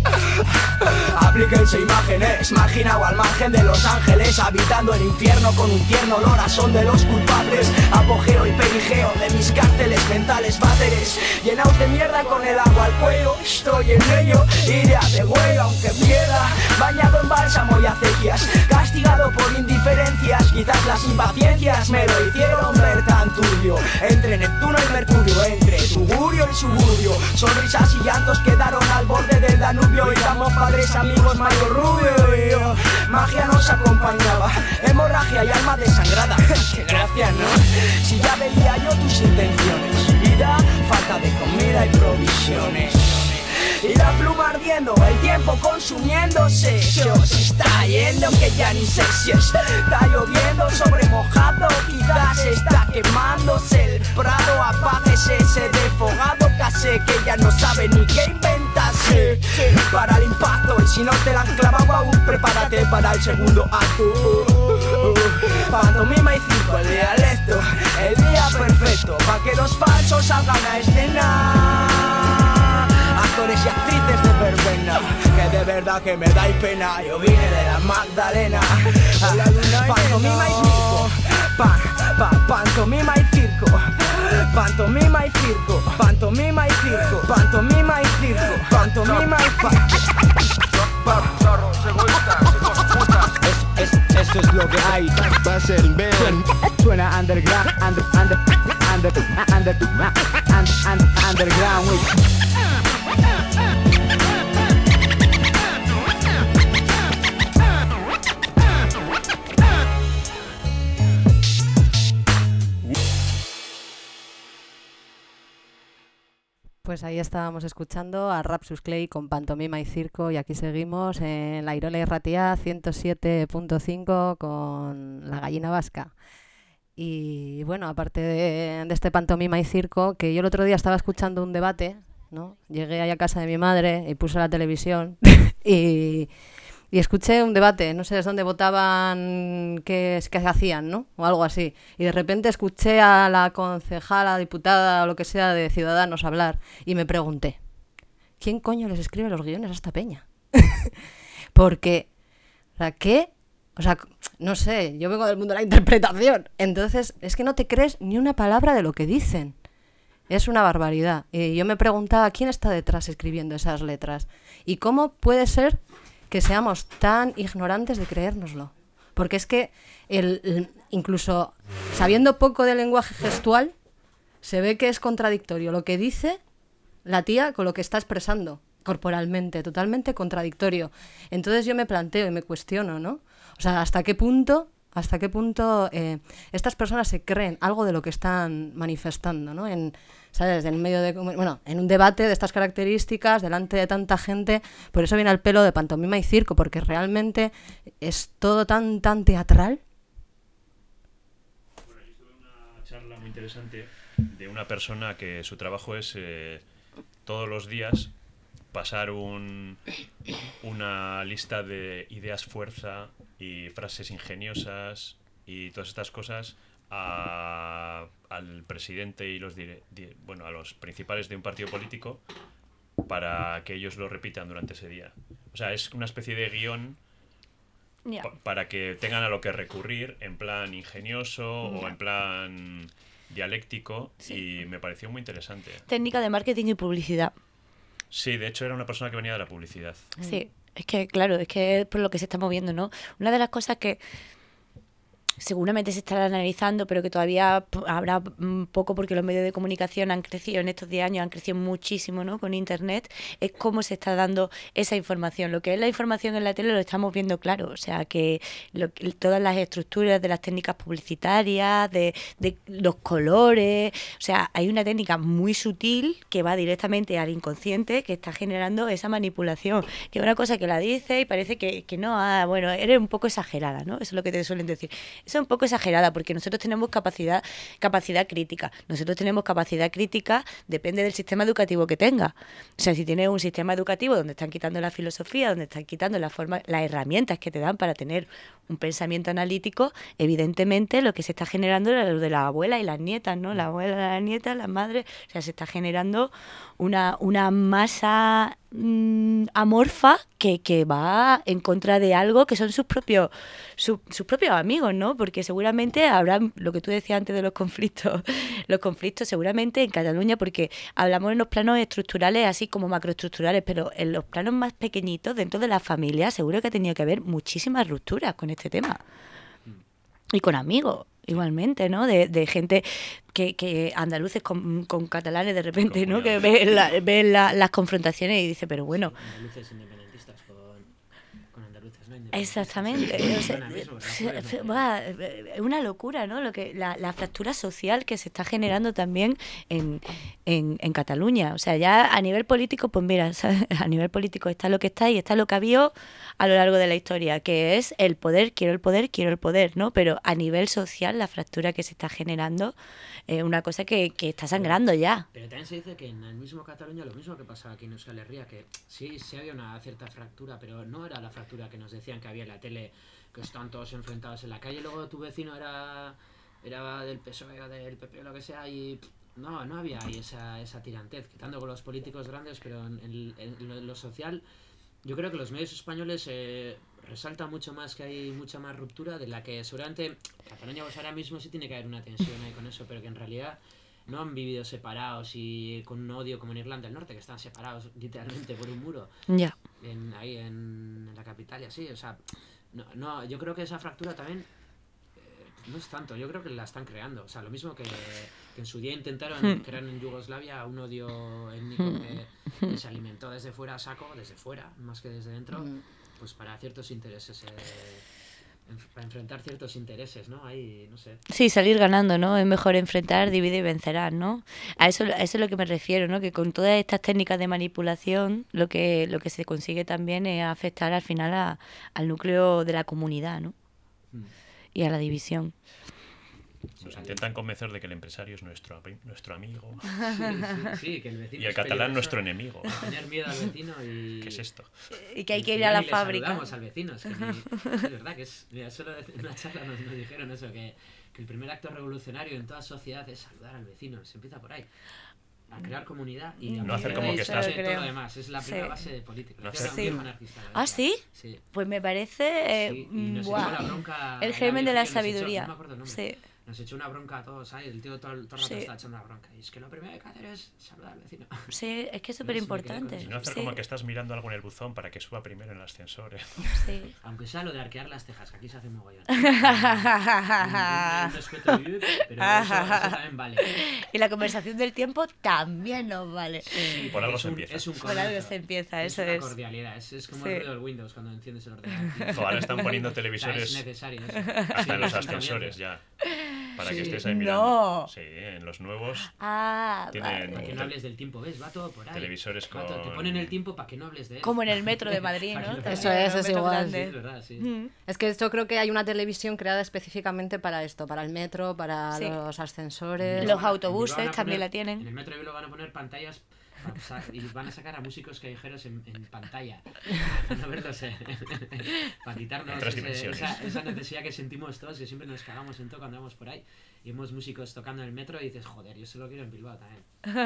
Aplíquense imágenes, marginado al margen de los ángeles, habitando el infierno con un tierno olor a son de los culpables. Apogeo y perigeo de mis cárceles mentales váteres, llenaos de mierda con el agua al cuello. Estoy en ello, iré a de huello aunque pierda, bañado en bálsamo y acequias, castigado por indiferencias. Quizás las impaciencias me lo hicieron ver tan turbio. Entre Neptuno y Mercurio, entre tugurio y suburbio, sonrisas y llantos quedaron al borde del Danubio. Y damos padres, amigos, Mario Rubio y yo. Magia nos acompañaba, hemorragia y alma desangrada. Qué gracia, ¿no? Si ya veía yo tus intenciones, vida, falta de comida y provisiones. Y la pluma ardiendo, el tiempo consumiéndose. Se os está yendo, que ya ni sé si está lloviendo sobre mojado. Quizás está quemándose el prado. Apáguese ese desfogado casi que ya no sabe ni qué inventarse para el impacto. Y si no te la han clavado aún, prepárate para el segundo acto. Pantomima y circo, el dialecto, el día perfecto pa' que los falsos salgan a escena. Actores y actrices de verbena, que de verdad que me dais pena. Yo vine de la Magdalena. Pantomima y circo, pantomima y circo, pantomima y circo, pantomima y circo, pantomima y circo, pantomima y Eso es lo que hay. Va a ser suena underground, underground with Pues ahí estábamos escuchando a Rapsus Clay con Pantomima y Circo y aquí seguimos en la Irola y Ratia 107.5 con La Gallina Vasca. Y bueno, aparte de este Pantomima y Circo, que yo el otro día estaba escuchando un debate, ¿no? Llegué ahí a casa de mi madre y puse la televisión y escuché un debate, no sé desde dónde votaban qué hacían, ¿no? O algo así. Y de repente escuché a la concejala, diputada o lo que sea de Ciudadanos hablar y me pregunté, ¿quién coño les escribe los guiones a esta peña? Porque, o sea, ¿qué? O sea, no sé, yo vengo del mundo de la interpretación. Entonces, es que no te crees ni una palabra de lo que dicen. Es una barbaridad. Y yo me preguntaba, ¿quién está detrás escribiendo esas letras? ¿Y cómo puede ser que seamos tan ignorantes de creérnoslo? Porque es que incluso sabiendo poco del lenguaje gestual, se ve que es contradictorio lo que dice la tía con lo que está expresando corporalmente, totalmente contradictorio. Entonces yo me planteo y me cuestiono, ¿no? O sea, ¿hasta qué punto estas personas se creen algo de lo que están manifestando, ¿no? ¿Sabes? En medio de, bueno, en un debate de estas características, delante de tanta gente, por eso viene al pelo de Pantomima y Circo, porque realmente es todo tan teatral. Bueno, yo estuve en una charla muy interesante de una persona que su trabajo es todos los días pasar una lista de ideas fuerza y frases ingeniosas y todas estas cosas al presidente y a los principales de un partido político para que ellos lo repitan durante ese día. O sea, es una especie de guión para que tengan a lo que recurrir en plan ingenioso o en plan dialéctico, y me pareció muy interesante. Técnica de marketing y publicidad. Sí, de hecho era una persona que venía de la publicidad. Sí, es que claro, es que es por lo que se está moviendo, ¿no? Una de las cosas que seguramente se estará analizando, pero que todavía habrá poco porque los medios de comunicación han crecido en estos 10 años, han crecido muchísimo, ¿no? Con Internet, es cómo se está dando esa información. Lo que es la información en la tele lo estamos viendo claro, o sea, que todas las estructuras de las técnicas publicitarias, de los colores, o sea, hay una técnica muy sutil que va directamente al inconsciente que está generando esa manipulación, que es una cosa que la dice y parece que no, bueno, eres un poco exagerada, ¿no? Eso es lo que te suelen decir. Eso es un poco exagerada porque nosotros tenemos capacidad crítica. Nosotros tenemos capacidad crítica, depende del sistema educativo que tenga. O sea, si tienes un sistema educativo donde están quitando la filosofía, donde están quitando las herramientas que te dan para tener un pensamiento analítico, evidentemente lo que se está generando es lo de la abuela y las nietas, ¿no? La abuela, las nietas, las madres, o sea, se está generando una masa amorfa que va en contra de algo que son sus propios amigos, ¿no? Porque seguramente habrá, lo que tú decías antes de los conflictos seguramente en Cataluña, porque hablamos en los planos estructurales así como macroestructurales, pero en los planos más pequeñitos, dentro de la familia, seguro que ha tenido que haber muchísimas rupturas con este tema. Y con amigos. Igualmente, ¿no? De gente que andaluces con catalanes de repente, ¿no? Que ven las confrontaciones y dice, pero bueno. Andaluces independentistas con andaluces no independentistas. Exactamente. O sea, es una locura, ¿no? La fractura social que se está generando también en Cataluña. O sea, ya a nivel político, pues mira, ¿sabes? A nivel político está lo que está y está lo que ha habido a lo largo de la historia, que es el poder, quiero el poder, ¿no? Pero a nivel social, la fractura que se está generando es una cosa que está sangrando ya. Pero también se dice que en el mismo Cataluña, lo mismo que pasaba aquí en Euskal Herria, que sí había una cierta fractura, pero no era la fractura que nos decían que había en la tele, que están todos enfrentados en la calle, luego tu vecino era del PSOE o del PP o lo que sea, y no había ahí esa tirantez, quitando con los políticos grandes, pero en lo social. Yo creo que los medios españoles resaltan mucho más que hay mucha más ruptura de la que seguramente Cataluña, pues ahora mismo sí tiene que haber una tensión ahí con eso, pero que en realidad no han vivido separados y con un odio como en Irlanda del Norte, que están separados literalmente por un muro. Ya. Ahí en la capital y así, o sea, no, yo creo que esa fractura también No es tanto, yo creo que la están creando. O sea, lo mismo que en su día intentaron crear en Yugoslavia un odio étnico que se alimentó desde fuera a saco, desde fuera, más que desde dentro, pues para ciertos intereses, para enfrentar ciertos intereses, ¿no? Ahí, no sé. Sí, salir ganando, ¿no? Es mejor enfrentar, divide y vencerás, ¿no? A eso es lo que me refiero, ¿no? Que con todas estas técnicas de manipulación, lo que se consigue también es afectar al final al núcleo de la comunidad, ¿no? Y a la división. Nos intentan convencer de que el empresario es nuestro amigo. Sí, que el vecino y el catalán nuestro enemigo. Tener miedo al vecino y... ¿Qué es esto? Y que hay que ir a la fábrica. Saludamos al vecino. Es verdad que es... Mira, solo en una charla nos dijeron eso, que el primer acto revolucionario en toda sociedad es saludar al vecino. Se empieza por ahí. A crear comunidad y no hacer como que estás... todo lo demás. Es la primera base de política. No ¿Ah, sí? Sí. Pues me parece... Sí, y nos echó la bronca el germen de la sabiduría. No me acuerdo el nombre. Sí. Nos echó una bronca a todos, ¿sabes? El tío todo el rato está echando una bronca. Y es que lo primero que hay que hacer es saludar al vecino. Sí, es que es súper importante. Y no hacer como que estás mirando algo en el buzón para que suba primero en el ascensor. Sí. Aunque sea lo de arquear las cejas, que aquí se hace un mogollón. Pero eso también vale. Y la conversación del tiempo también nos vale. Sí, por algo se empieza. Por algo se empieza, eso es. Es una cordialidad, es como el ruido del Windows cuando enciendes el ordenador. Ahora están poniendo televisores es necesario eso. hasta en los ascensores ya. Para que estés ahí mirando. No. Sí, en los nuevos tienen para que no hables del tiempo, ¿ves? Va todo por ahí. Televisores con... Te ponen el tiempo para que no hables de él. Como en el metro de Madrid, ¿no? Eso es igual. Sí, es verdad, sí. Es que yo creo que hay una televisión creada específicamente para esto, para el metro, para los ascensorres. Los autobuses también la tienen. En el metro de Bilbao van a poner pantallas y van a sacar a músicos callejeros en pantalla para no verlos para quitarnos esa necesidad que sentimos todos, que siempre nos cagamos en todo cuando vamos por ahí y vemos músicos tocando en el metro y dices, joder, yo se lo quiero en Bilbao también.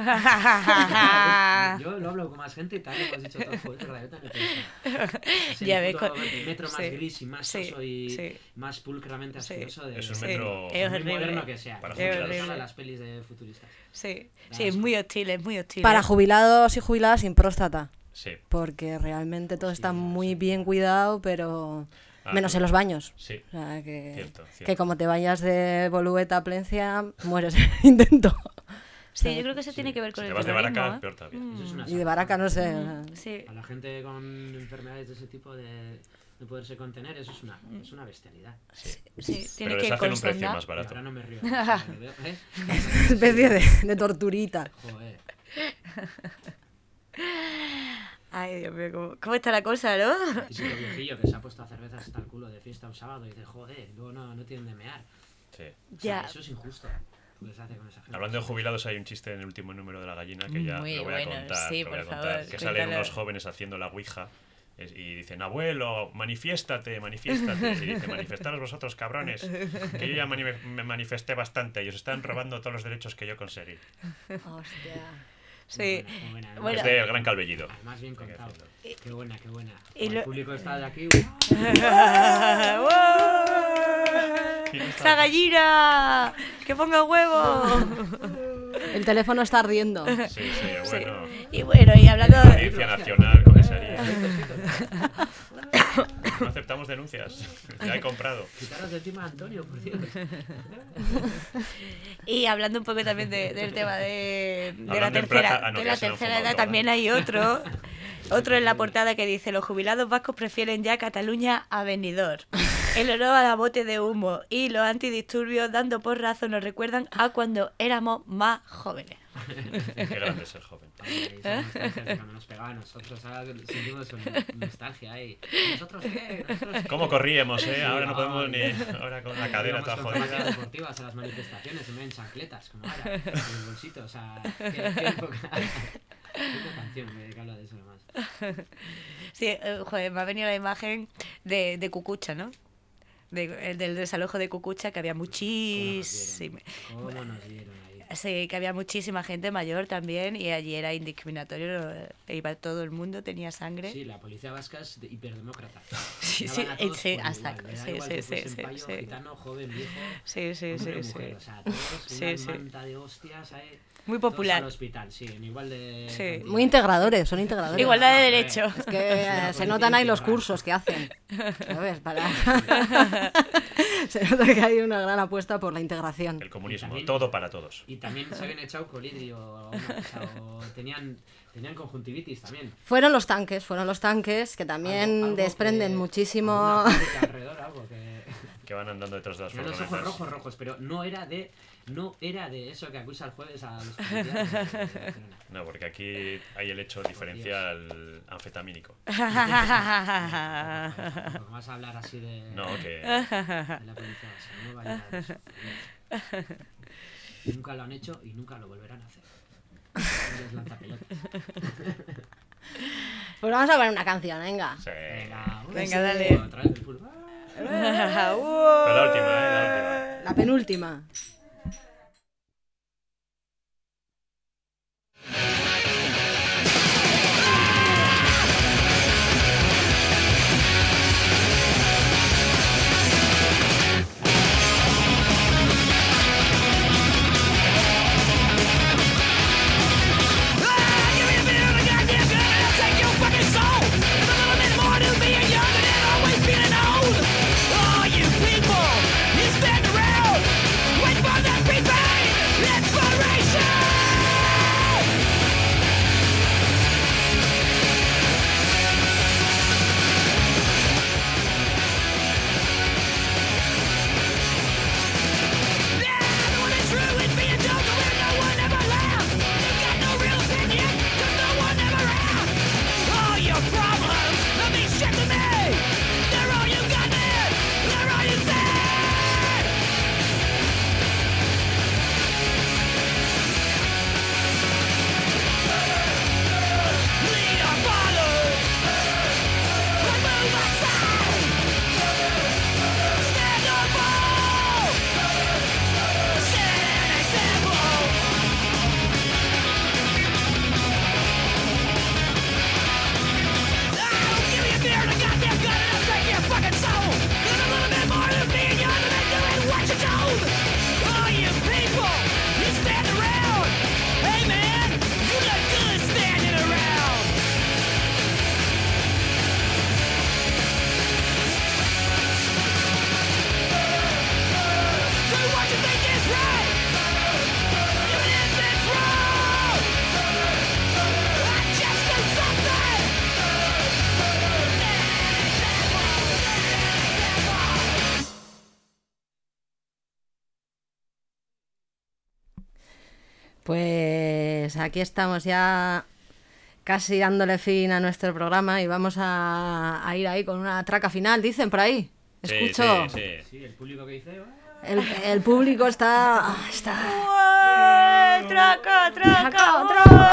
Yo lo hablo con más gente y también hemos dicho todo, joder, verdad, yo también pienso. Ya ves, el metro más gris y más soso y más pulcramente asqueroso de... Es un metro muy moderno que sea, para jubilados. Las pelis de futuristas. Sí, es muy hostil, es muy hostil. Para jubilados y jubiladas sin próstata. Sí. Porque realmente todo está muy bien cuidado, pero... menos en los baños. Sí. O sea, cierto. Que como te vayas de Bolueta a Plencia, mueres en el intento. Sí, yo creo que eso tiene que ver con el terrorismo. Si te vas de Baraca, peor todavía. Y de Baraca, no sé. Sí. A la gente con enfermedades de ese tipo de poderse contener, eso es una bestialidad. Sí, tiene pero que les hacen un precio más barato. Ahora no me río. Especie de torturita. Joder. Ay, Dios mío, ¿cómo está la cosa, no? Y si el viejillo que se ha puesto a cervezas hasta el culo de fiesta un sábado y dice, joder, luego no tienen de mear. Sí. O sea, eso es injusto. Pues hace con esa gente. Hablando de jubilados, hay un chiste en el último número de La Gallina que ya muy lo voy a bueno, contar. sí, lo voy a por contar. favor, Que salen unos jóvenes haciendo la ouija y dicen, abuelo, manifiéstate. Y dice, manifestaros vosotros, cabrones, que yo ya me manifesté bastante y os están robando todos los derechos que yo conseguí. Hostia. Sí. Buena. Es de El Gran Calvellido. Más bien contado. Qué buena. Y El público está de aquí. ¡Esa gallina! ¡Que ponga huevo! El teléfono está ardiendo. Sí, bueno. Y hablando... Audiencia Nacional, comisaría. No aceptamos denuncias. Ya he comprado. Quitaros de encima a Antonio, por cierto. Y hablando un poco también del tema de la tercera edad, vale. también hay otro en la portada que dice: los jubilados vascos prefieren ya Cataluña a Benidorm. El olor a bote de humo y los antidisturbios dando porrazo nos recuerdan a cuando éramos más jóvenes. Qué grande es el joven. Cuando nos pegaba a nosotros, ahora sentimos nostalgia ahí. ¿Nosotros qué? ¿Cómo corríamos, Ahora no podemos ni... Ahora con la cadera toda jodida. Deportivas a las manifestaciones, se me ven chancletas, como ahora, en el bolsito, o sea, qué época. Una canción que habla de eso nomás. Sí, joder, me ha venido la imagen de Cucucha, ¿no? Del desalojo de Cucucha, que había muchísimo. ¿Cómo nos dieron ahí? Sí, que había muchísima gente mayor también y allí era indiscriminatorio, iba todo el mundo, tenía sangre. Sí, la policía vasca es hiperdemócrata. Sí, Daban a todos sí, por hasta igual, le da sí, igual sí, que sí, fuesen sí, payo, sí. gitano, joven, viejo, Sí, sí, hombre, sí, mujer, sí. o sea, todos Sí, una sí. manta de hostias, Muy todos popular. al hospital, sí, en igual de... Sí. cantidad. Muy integradores, son integradores. Igualdad de Vamos a ver. derecho. Es que se notan ahí los cursos que hacen. ¿Sabes? Se nota que hay una gran apuesta por la integración. El comunismo, también- todo para todos. Y también se habían echado colidrio a una cosa, o tenían conjuntivitis también. Fueron los tanques que también Algo desprenden que- muchísimo. alguna fábrica alrededor, algo que... Que van andando detrás de las Tenían los ojos furgonetas. rojos, pero no era de eso que acusa el jueves a los policías de Barcelona. No, porque aquí hay el hecho diferencial anfetamínico. Porque vas a hablar así de, No, que de la policía vasca, no vaya a eso. Nunca lo han hecho y nunca lo volverán a hacer. Les lanzapelotas. Pues vamos a poner una canción, venga. sí. Venga, dale. Otra vez el fútbol. Pero la última, la última. La penúltima. Pues aquí estamos ya casi dándole fin a nuestro programa y vamos a ir ahí con una traca final, dicen por ahí. Sí, Escucho. sí, sí. Sí, el público que dice... El público está... ¡Traca, traca!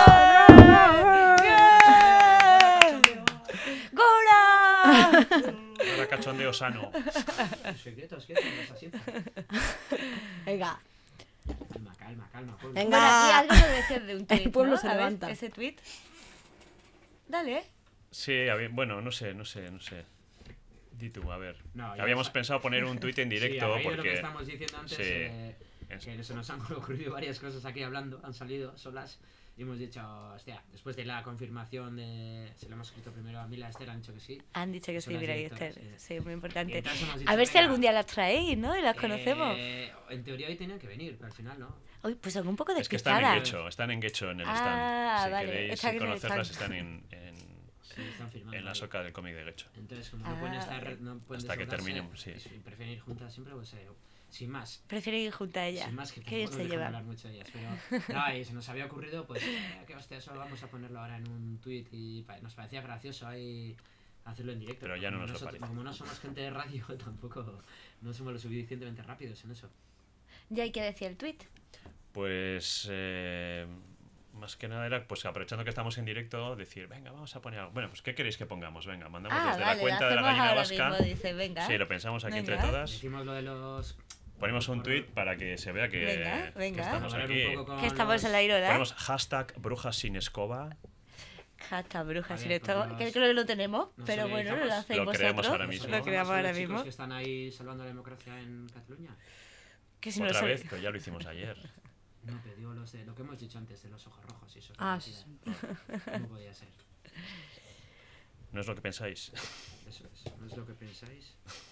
¡Gora! Ahora cachondeo sano. Secretos, ¿qué es así? Venga. Calma, pueblo. Venga. Bueno, aquí algo nos decías de un tweet, El pueblo ¿no? se A ver, levanta. ese tweet. Dale. Sí, bueno, no sé. Di tú, a ver. No, ya Habíamos sa- pensado poner un tuit en Sí, directo a raíz de lo que porque... estamos diciendo antes, Sí. que se nos han ocurrido varias cosas aquí hablando, han salido solas y hemos dicho, hostia, después de la confirmación de... Se lo hemos escrito primero a Mila, Esther, han dicho que sí. Han dicho que Son sí, las mira, y directoras, Esther. sí. Sí, muy Y importante. entonces hemos dicho, A ver si venga, algún día las traéis, ¿no? Y las conocemos. En teoría hoy tenían que venir, pero al final no. Uy, pues son un poco Es que están en despistadas. Guecho en el Ah, stand. Si vale, queréis están en el conocerlas, stand. están Sí, están filmando en la ahí. soca del cómic de Guecho. Entonces, como no pueden Ah, estar, vale. no pueden Hasta que desdoblarse, terminemos, sí. y prefieren ir juntas siempre, pues sin más. Prefieren ir junto a ella. Sin más, que Qué bien tampoco se nos dejan llevan. hablar mucho de ellas, pero no, y se nos había ocurrido, pues, que hostia, eso vamos a ponerlo ahora en un tweet y nos parecía gracioso ahí hacerlo en directo. Pero ya no Como nos lo nosotros- parece. Como no somos gente de radio, tampoco no somos lo suficientemente rápidos en eso. Ya hay que decir el tweet. Pues más que nada era, pues aprovechando que estamos en directo, decir, venga, vamos a poner algo. Bueno, pues ¿qué queréis que pongamos? Venga, mandamos desde vale, la cuenta de la hacemos gallina ahora vasca. mismo, dice, venga. Sí, lo pensamos aquí entre Venga. todas. Decimos lo de los Ponemos un tweet para que se vea que, Venga. que estamos Hablar aquí. un poco con Que estamos en la Irola. Ponemos hashtag brujas sin escoba. Hashtag brujas A sin ver, escoba, pues que los- creo que lo tenemos, nos pero bueno, lo solidarizamos. hacéis Lo creamos vosotros. ahora mismo. Lo creamos ahora Los chicos mismo. que están ahí salvando la democracia en Cataluña. Que si no Otra lo vez, sabéis. pero ya lo hicimos ayer. No, pero digo lo que hemos dicho antes de los ojos rojos y eso. Ah, que sí. no podía ser. No es lo que pensáis. Eso es, no es lo que pensáis.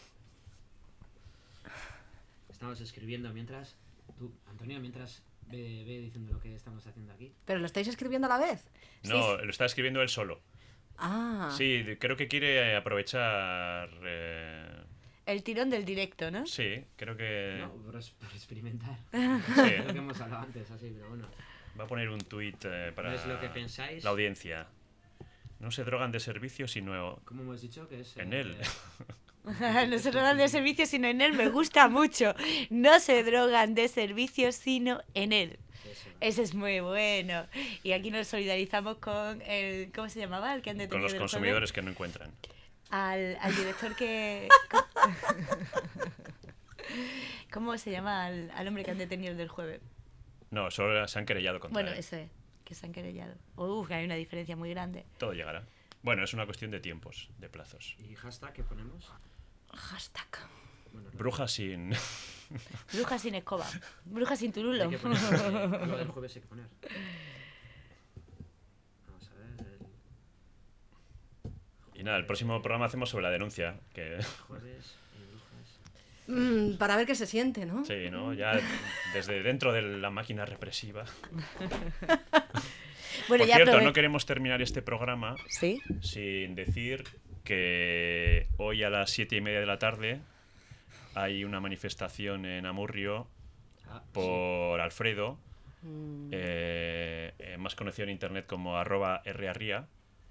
Estamos escribiendo mientras. Tú, Antonio, mientras ve diciendo lo que estamos haciendo aquí. ¿Pero lo estáis escribiendo a la vez? No, lo está escribiendo él solo. Ah. Sí, creo que quiere aprovechar... El tirón del directo, ¿no? Sí, creo que... No, por experimentar. Sí. Es lo que hemos hablado antes, así, pero bueno. Va a poner un tuit para ¿No es lo que pensáis? la audiencia. No se drogan de servicio, sino ¿Cómo hemos dicho que es? en él. No se drogan de servicio sino en él, me gusta mucho. No se drogan de servicio sino en él. Eso. Ese es muy bueno. Y aquí nos solidarizamos con el... ¿Cómo se llamaba? El que han detenido Con los del consumidores que no encuentran. jueves. Al director que... ¿Cómo se llama al hombre que han detenido del jueves? No, solo se han querellado contra Bueno, él. eso es, que se han querellado. Uf, hay una diferencia muy grande. Todo llegará. Bueno, es una cuestión de tiempos, de plazos. ¿Y hashtag qué ponemos? Hashtag. Bueno, Brujas sin... Bruja sin escoba. Bruja sin turulo. hay que poner, lo del jueves hay que poner. Vamos a ver. Y nada, el próximo programa hacemos sobre la denuncia. Que... Jueves y brujas. Para ver qué se siente, ¿no? Sí, ¿no? Ya desde dentro de la máquina represiva. Bueno, Por ya cierto, aprove- no queremos terminar este programa ¿Sí? sin decir que hoy a las 7:30 de la tarde hay una manifestación en Amurrio Ah, por Alfredo, Mm, más conocido en internet como @rarria,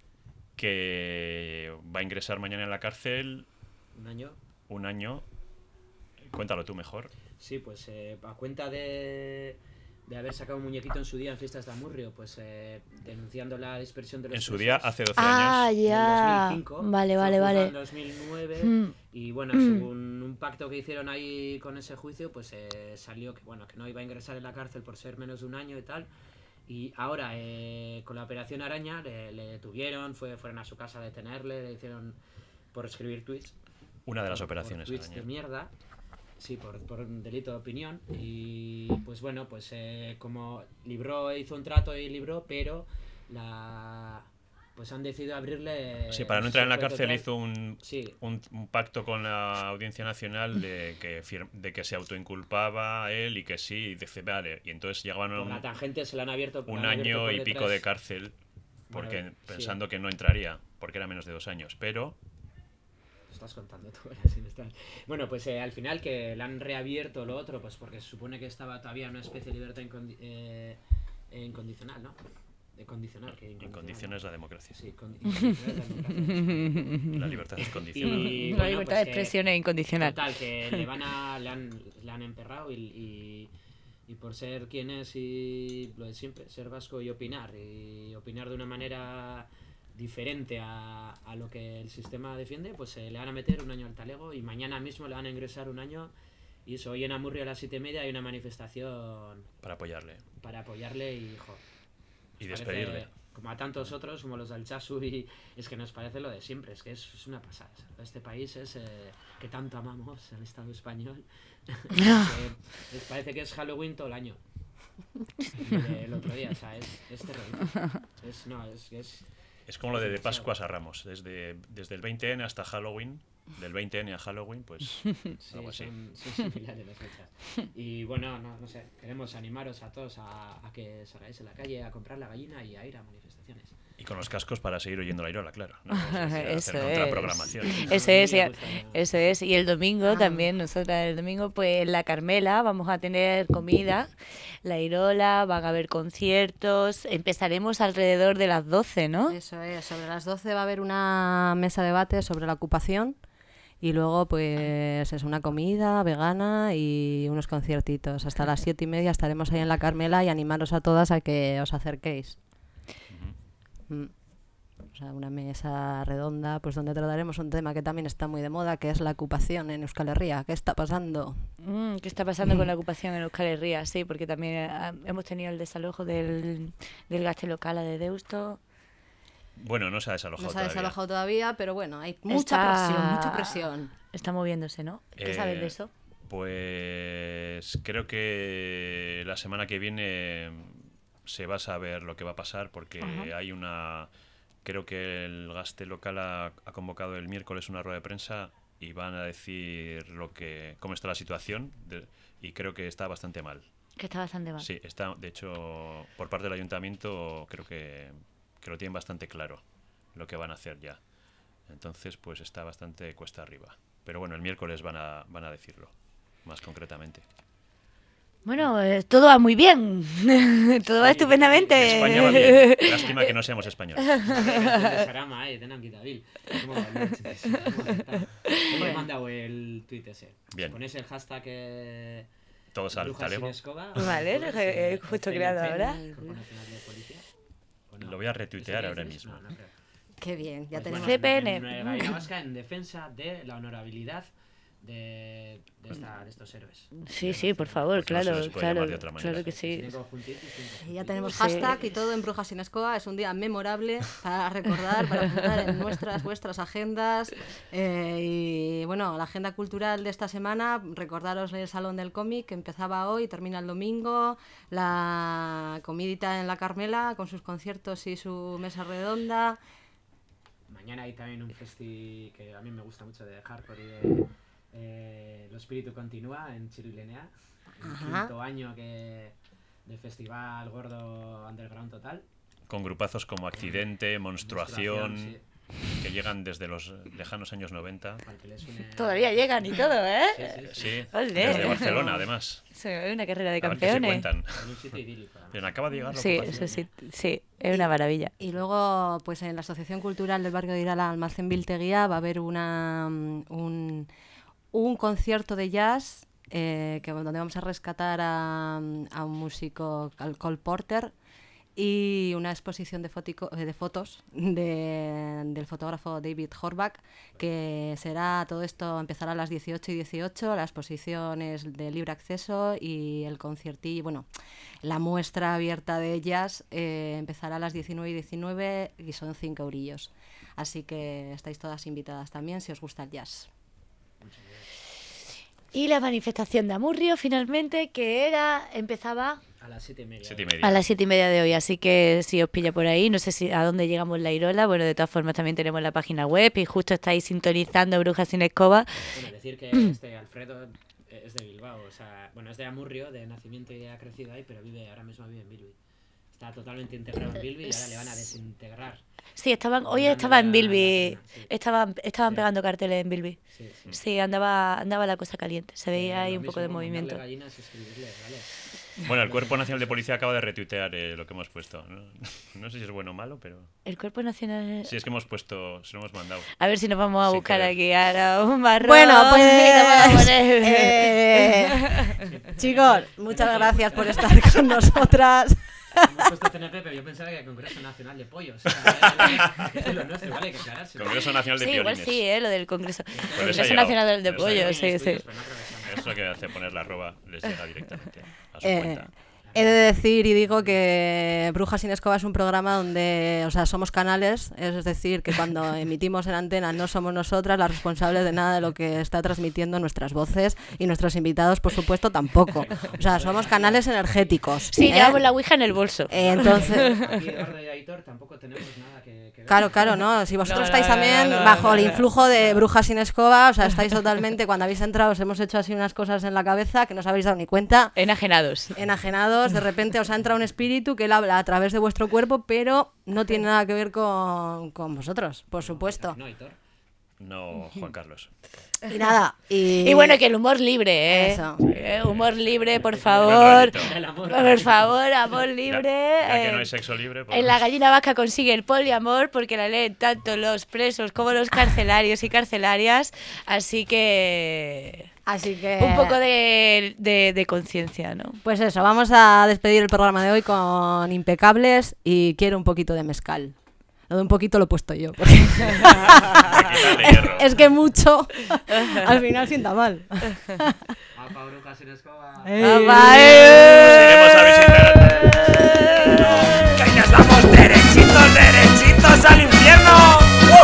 que va a ingresar mañana en la cárcel sí, un año. un año. Cuéntalo tú mejor. Sí, pues a cuenta de haber sacado un muñequito en su día en fiestas de Amurrio, pues denunciando la dispersión de los En su presos día, hace 12 Ah, años. en el ya. 2005, Vale, fue vale, juzgado vale. en 2009 Mm. y bueno, según un pacto que hicieron ahí con ese juicio, pues salió que bueno, que no iba a ingresar en la cárcel por ser menos de un año y tal. Y ahora con la operación Araña le detuvieron, fueron a su casa a detenerle, le hicieron por escribir tweets. Una de las por operaciones. tweets Araña. de mierda. Sí, por un delito de opinión. Y pues bueno, pues como hizo un trato y libró, pero pues han decidido abrirle. Sí, para no entrar en la supuesto cárcel tal. hizo un Sí, pacto con la Audiencia Nacional de que se autoinculpaba él y que sí, y dice, vale, y entonces llegaban por la tangente se le han abierto. un le han abierto año por y pico detrás. de cárcel porque Bueno, sí. pensando que no entraría, porque era menos de 2 años, pero Lo estás contando tú, sin estar. Bueno, pues al final que le han reabierto lo otro, pues porque se supone que estaba todavía en una especie de libertad incondicional, ¿no? De condicional, que incondicional es la democracia. Sí, incondicional es la democracia. La libertad es condicional. Y La bueno, libertad pues de expresión es incondicional. Total, que le han emperrado y por ser quien es y lo de siempre, ser vasco y opinar de una manera diferente a lo que el sistema defiende, pues le van a meter un año al talego y mañana mismo le van a ingresar un año. Y eso, hoy en Amurrio a las 7:30 hay una manifestación Para apoyarle para apoyarle y, y parece, despedirle. como a tantos otros, como los del Chasu, y es que nos parece lo de siempre, es que es una pasada. Este país es que tanto amamos al Estado español, que les parece que es Halloween todo el año. El otro día, o sea, es terrorífico. Es como lo de demasiado. Pascuas a Ramos, desde el 20N hasta Halloween, del 20N a Halloween, pues Sí, algo así. son similares las fechas. Y bueno, no sé, queremos animaros a todos a que salgáis a la calle a comprar la gallina y a ir a manifestaciones. Y con los cascos para seguir oyendo la Irola, claro. ¿no? Eso Hacer es. contraprogramación. Eso es, eso es. Y el domingo también, nosotras el domingo, pues en la Carmela vamos a tener comida, la Irola, van a haber conciertos, empezaremos alrededor de las 12, ¿no? Eso es, sobre las 12 va a haber una mesa de debate sobre la ocupación y luego pues es una comida vegana y unos conciertitos. Hasta las 7:30 estaremos ahí en la Carmela y animaros a todas a que os acerquéis. Mm. O sea, una mesa redonda, pues donde trataremos un tema que también está muy de moda, que es la ocupación en Euskal Herria. ¿Qué está pasando? ¿Qué está pasando con la ocupación en Euskal Herria? Sí, porque también hemos tenido el desalojo del gaste local de Deusto. Bueno, no se ha desalojado No se ha todavía. desalojado todavía, pero bueno, hay mucha presión. Está moviéndose, ¿no? ¿Qué sabes de eso? Pues creo que la semana que viene se va a saber lo que va a pasar, porque hay una... Creo que el gaste local ha convocado el miércoles una rueda de prensa y van a decir cómo está la situación y creo que está bastante mal. Que está bastante mal. Sí, está, de hecho, por parte del ayuntamiento creo que lo tienen bastante claro lo que van a hacer ya. Entonces, pues está bastante cuesta arriba. Pero bueno, el miércoles van a decirlo, más concretamente. Bueno, todo va muy bien. Todo va estupendamente. España va bien. Lástima que no seamos españoles. He mandado el tweet ese. Bien. Ponéis el hashtag Todos al Brujas sin talego. Escoba. Vale, lo he justo creado ahora. Cuerpo Nacional de Policía. ¿O no? Lo voy a retuitear ¿Eso ahora qué mismo. No creo. Qué bien, ya Pues tenemos... bueno, CPN. Gallina Vasca en defensa de la honorabilidad de estos héroes. Sí, por favor, Porque no se les puede llamar de otra manera. claro que sí. Y ya tenemos hashtag y todo en Brujas sin Escoba. Es un día memorable para recordar, para apuntar en vuestras agendas. Y bueno, la agenda cultural de esta semana, recordaros el Salón del Cómic, que empezaba hoy, termina el domingo. La comidita en la Carmela, con sus conciertos y su mesa redonda. Mañana hay también un festi que a mí me gusta mucho de hardcore y de Lo Espíritu Continúa en Chirilenea. El quinto año del Festival Gordo Underground Total. Con grupazos como Accidente, Monstruación, Sí. que llegan desde los lejanos años 90. Para que les suene- Todavía llegan y todo, ¿eh? Sí, Olé. desde Barcelona, además. Sí, una carrera de A ver qué se campeones. cuentan. En un sitio idílico. además. Bien, acaba de llegar la Sí, ocupación. eso sí, es una maravilla. Y luego, pues en la Asociación Cultural del Barrio de Irala, Almacén Bilteguía, va a haber un concierto de jazz donde vamos a rescatar a un músico, al Cole Porter, y una exposición de fotos del fotógrafo David Horbach, que será, todo esto empezará a las 18 y 18, la exposición es de libre acceso y el conciertillo, bueno, la muestra abierta de jazz empezará a las 19 y 19 y son 5 eurillos. Así que estáis todas invitadas también si os gusta el jazz. Y la manifestación de Amurrio, finalmente, que empezaba A las 7:30. 7:30. a las 7:30 de hoy, así que si os pilla por ahí, no sé a dónde llegamos la Irola, bueno, de todas formas también tenemos la página web y justo estáis sintonizando Brujas sin Escoba. Bueno, decir que Alfredo es de Bilbao, o sea, bueno, es de Amurrio, de nacimiento y ha crecido ahí, pero ahora mismo vive en Bilbi. Está totalmente integrado en Bilbi y ahora le van a desintegrar. Sí, hoy estaba en Bilbi, Sí. estaban Sí. pegando carteles en Bilbi. Sí. Sí, andaba la cosa caliente, se veía ahí Lo un poco de mismo, movimiento. mandarle gallinas y escribirle, ¿vale? Bueno, el Cuerpo Nacional de Policía acaba de retuitear lo que hemos puesto. No sé si es bueno o malo, pero... El Cuerpo Nacional... Sí, es que hemos puesto, se lo hemos mandado. A ver si nos vamos a Sin buscar querer. aquí ahora un marrón. Bueno, pues y nos vamos a poner- chicos, muchas gracias por estar con nosotras. Hemos puesto TNP, pero yo pensaba que el Congreso Nacional de Pollos. O sea, es de lo nuestro, ¿vale? Hay que aclararse. Congreso Nacional de Sí, igual Piolines. sí, lo del Congreso. Por eso ha Congreso llegado. Nacional de Por eso ha Pollo, llegado. sí, sí. Pero no atravesamos. Eso es lo que hace poner la arroba, les llega directamente a su Eh, cuenta. He de decir y digo que Brujas sin Escoba es un programa donde, o sea, somos canales, es decir, que cuando emitimos en antena no somos nosotras las responsables de nada de lo que está transmitiendo nuestras voces y nuestros invitados, por supuesto, tampoco. O sea, somos canales energéticos. Sí, ¿eh? llevamos la Ouija en el bolso. Entonces, Aquí Eduardo y Aitor tampoco tenemos nada que ver. claro, ¿no? Si vosotros No, estáis también bajo el influjo de Brujas sin Escoba, o sea, estáis totalmente, cuando habéis entrado os hemos hecho así unas cosas en la cabeza que no os habéis dado ni cuenta. Enajenados. Enajenados, de repente os ha entrado un espíritu que él habla a través de vuestro cuerpo, pero no tiene nada que ver con vosotros, por supuesto. No, Aitor. No, Juan Carlos. Y nada, Y bueno, que el humor libre, ¿eh? Eso. Humor libre, por Buen favor. rollito. El amor. Por favor, amor libre. Ya que no hay sexo libre, pues... En la Gallina Vasca consigue el poliamor porque la leen tanto los presos como los carcelarios y carcelarias. Así que un poco de conciencia, ¿no? Pues eso, vamos a despedir el programa de hoy con Impecables y quiero un poquito de mezcal. Lo de un poquito lo he puesto yo. Porque es que mucho al final sienta mal. ¡Apa, brujas sin escoba! Nos iremos a visitar. ¡Que nos vamos derechitos, derechitos al infierno!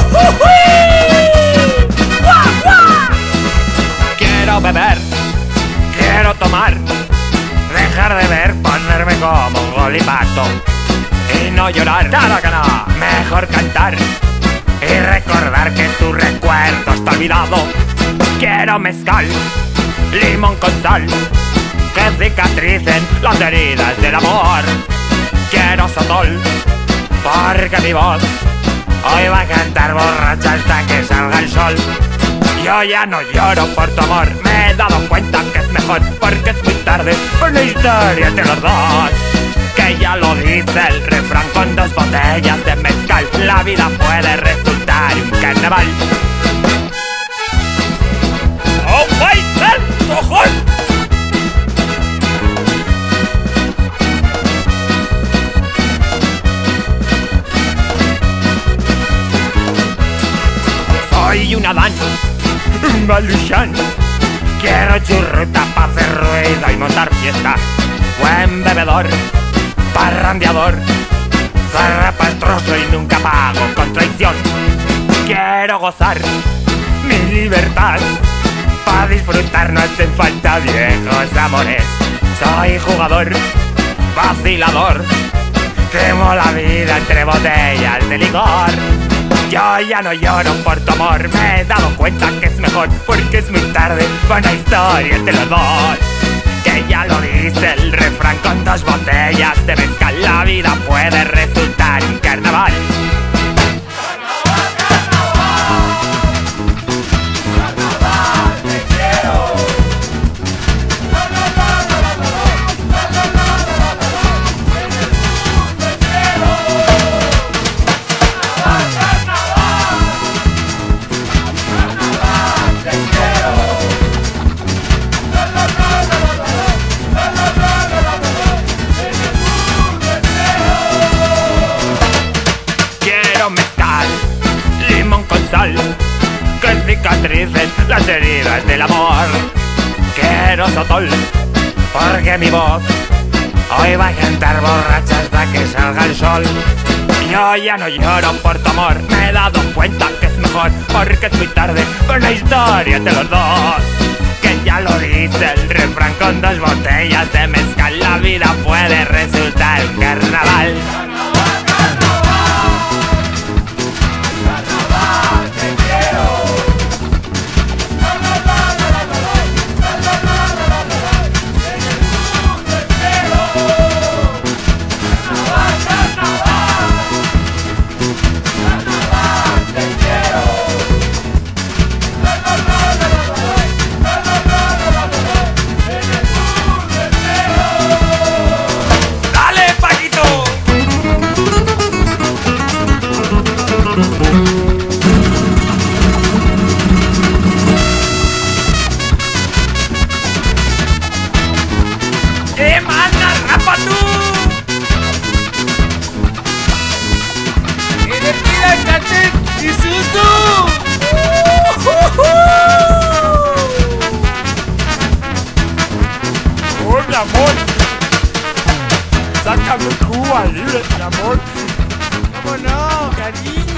Quiero beber, quiero tomar, dejar de ver, ponerme como un golipato y no llorar, claro que no. Mejor cantar y recordar que tu recuerdo está olvidado. Quiero mezcal, limón con sal, que cicatricen las heridas del amor. Quiero sotol, porque mi voz hoy va a cantar borracha hasta que salga el sol. Yo ya no lloro por tu amor, me he dado cuenta que es mejor, porque es muy tarde, una historia entre los dos. Que ya lo dice el refrán, con 2 botellas de mezcal la vida puede resultar un carnaval. ¡Oh, paisel, cojón! Soy un Adán, un Baluchan. Quiero churruta pa' hacer ruido y montar fiesta. Buen bebedor, parrandeador, zarrapastroso y nunca pago con traición. Quiero gozar mi libertad, pa' disfrutar no hacen falta viejos amores. Soy jugador, vacilador, quemo la vida entre botellas de licor. Yo ya no lloro por tu amor, me he dado cuenta que es mejor, porque es muy tarde, buena historia entre los dos. Que ya lo dice el refrán, con 2 botellas de mezcal la vida puede resultar un carnaval. Que cicatricen las heridas del amor. Quiero sotol, porque mi voz hoy va a cantar borracha hasta que salga el sol. Yo ya no lloro por tu amor, me he dado cuenta que es mejor, porque es muy tarde, una historia entre los dos. Que ya lo dice el refrán, con 2 botellas de mezcal la vida puede resultar un carnaval. Amor, sácame Cuba libre, mi amor. ¿Cómo no, cariño?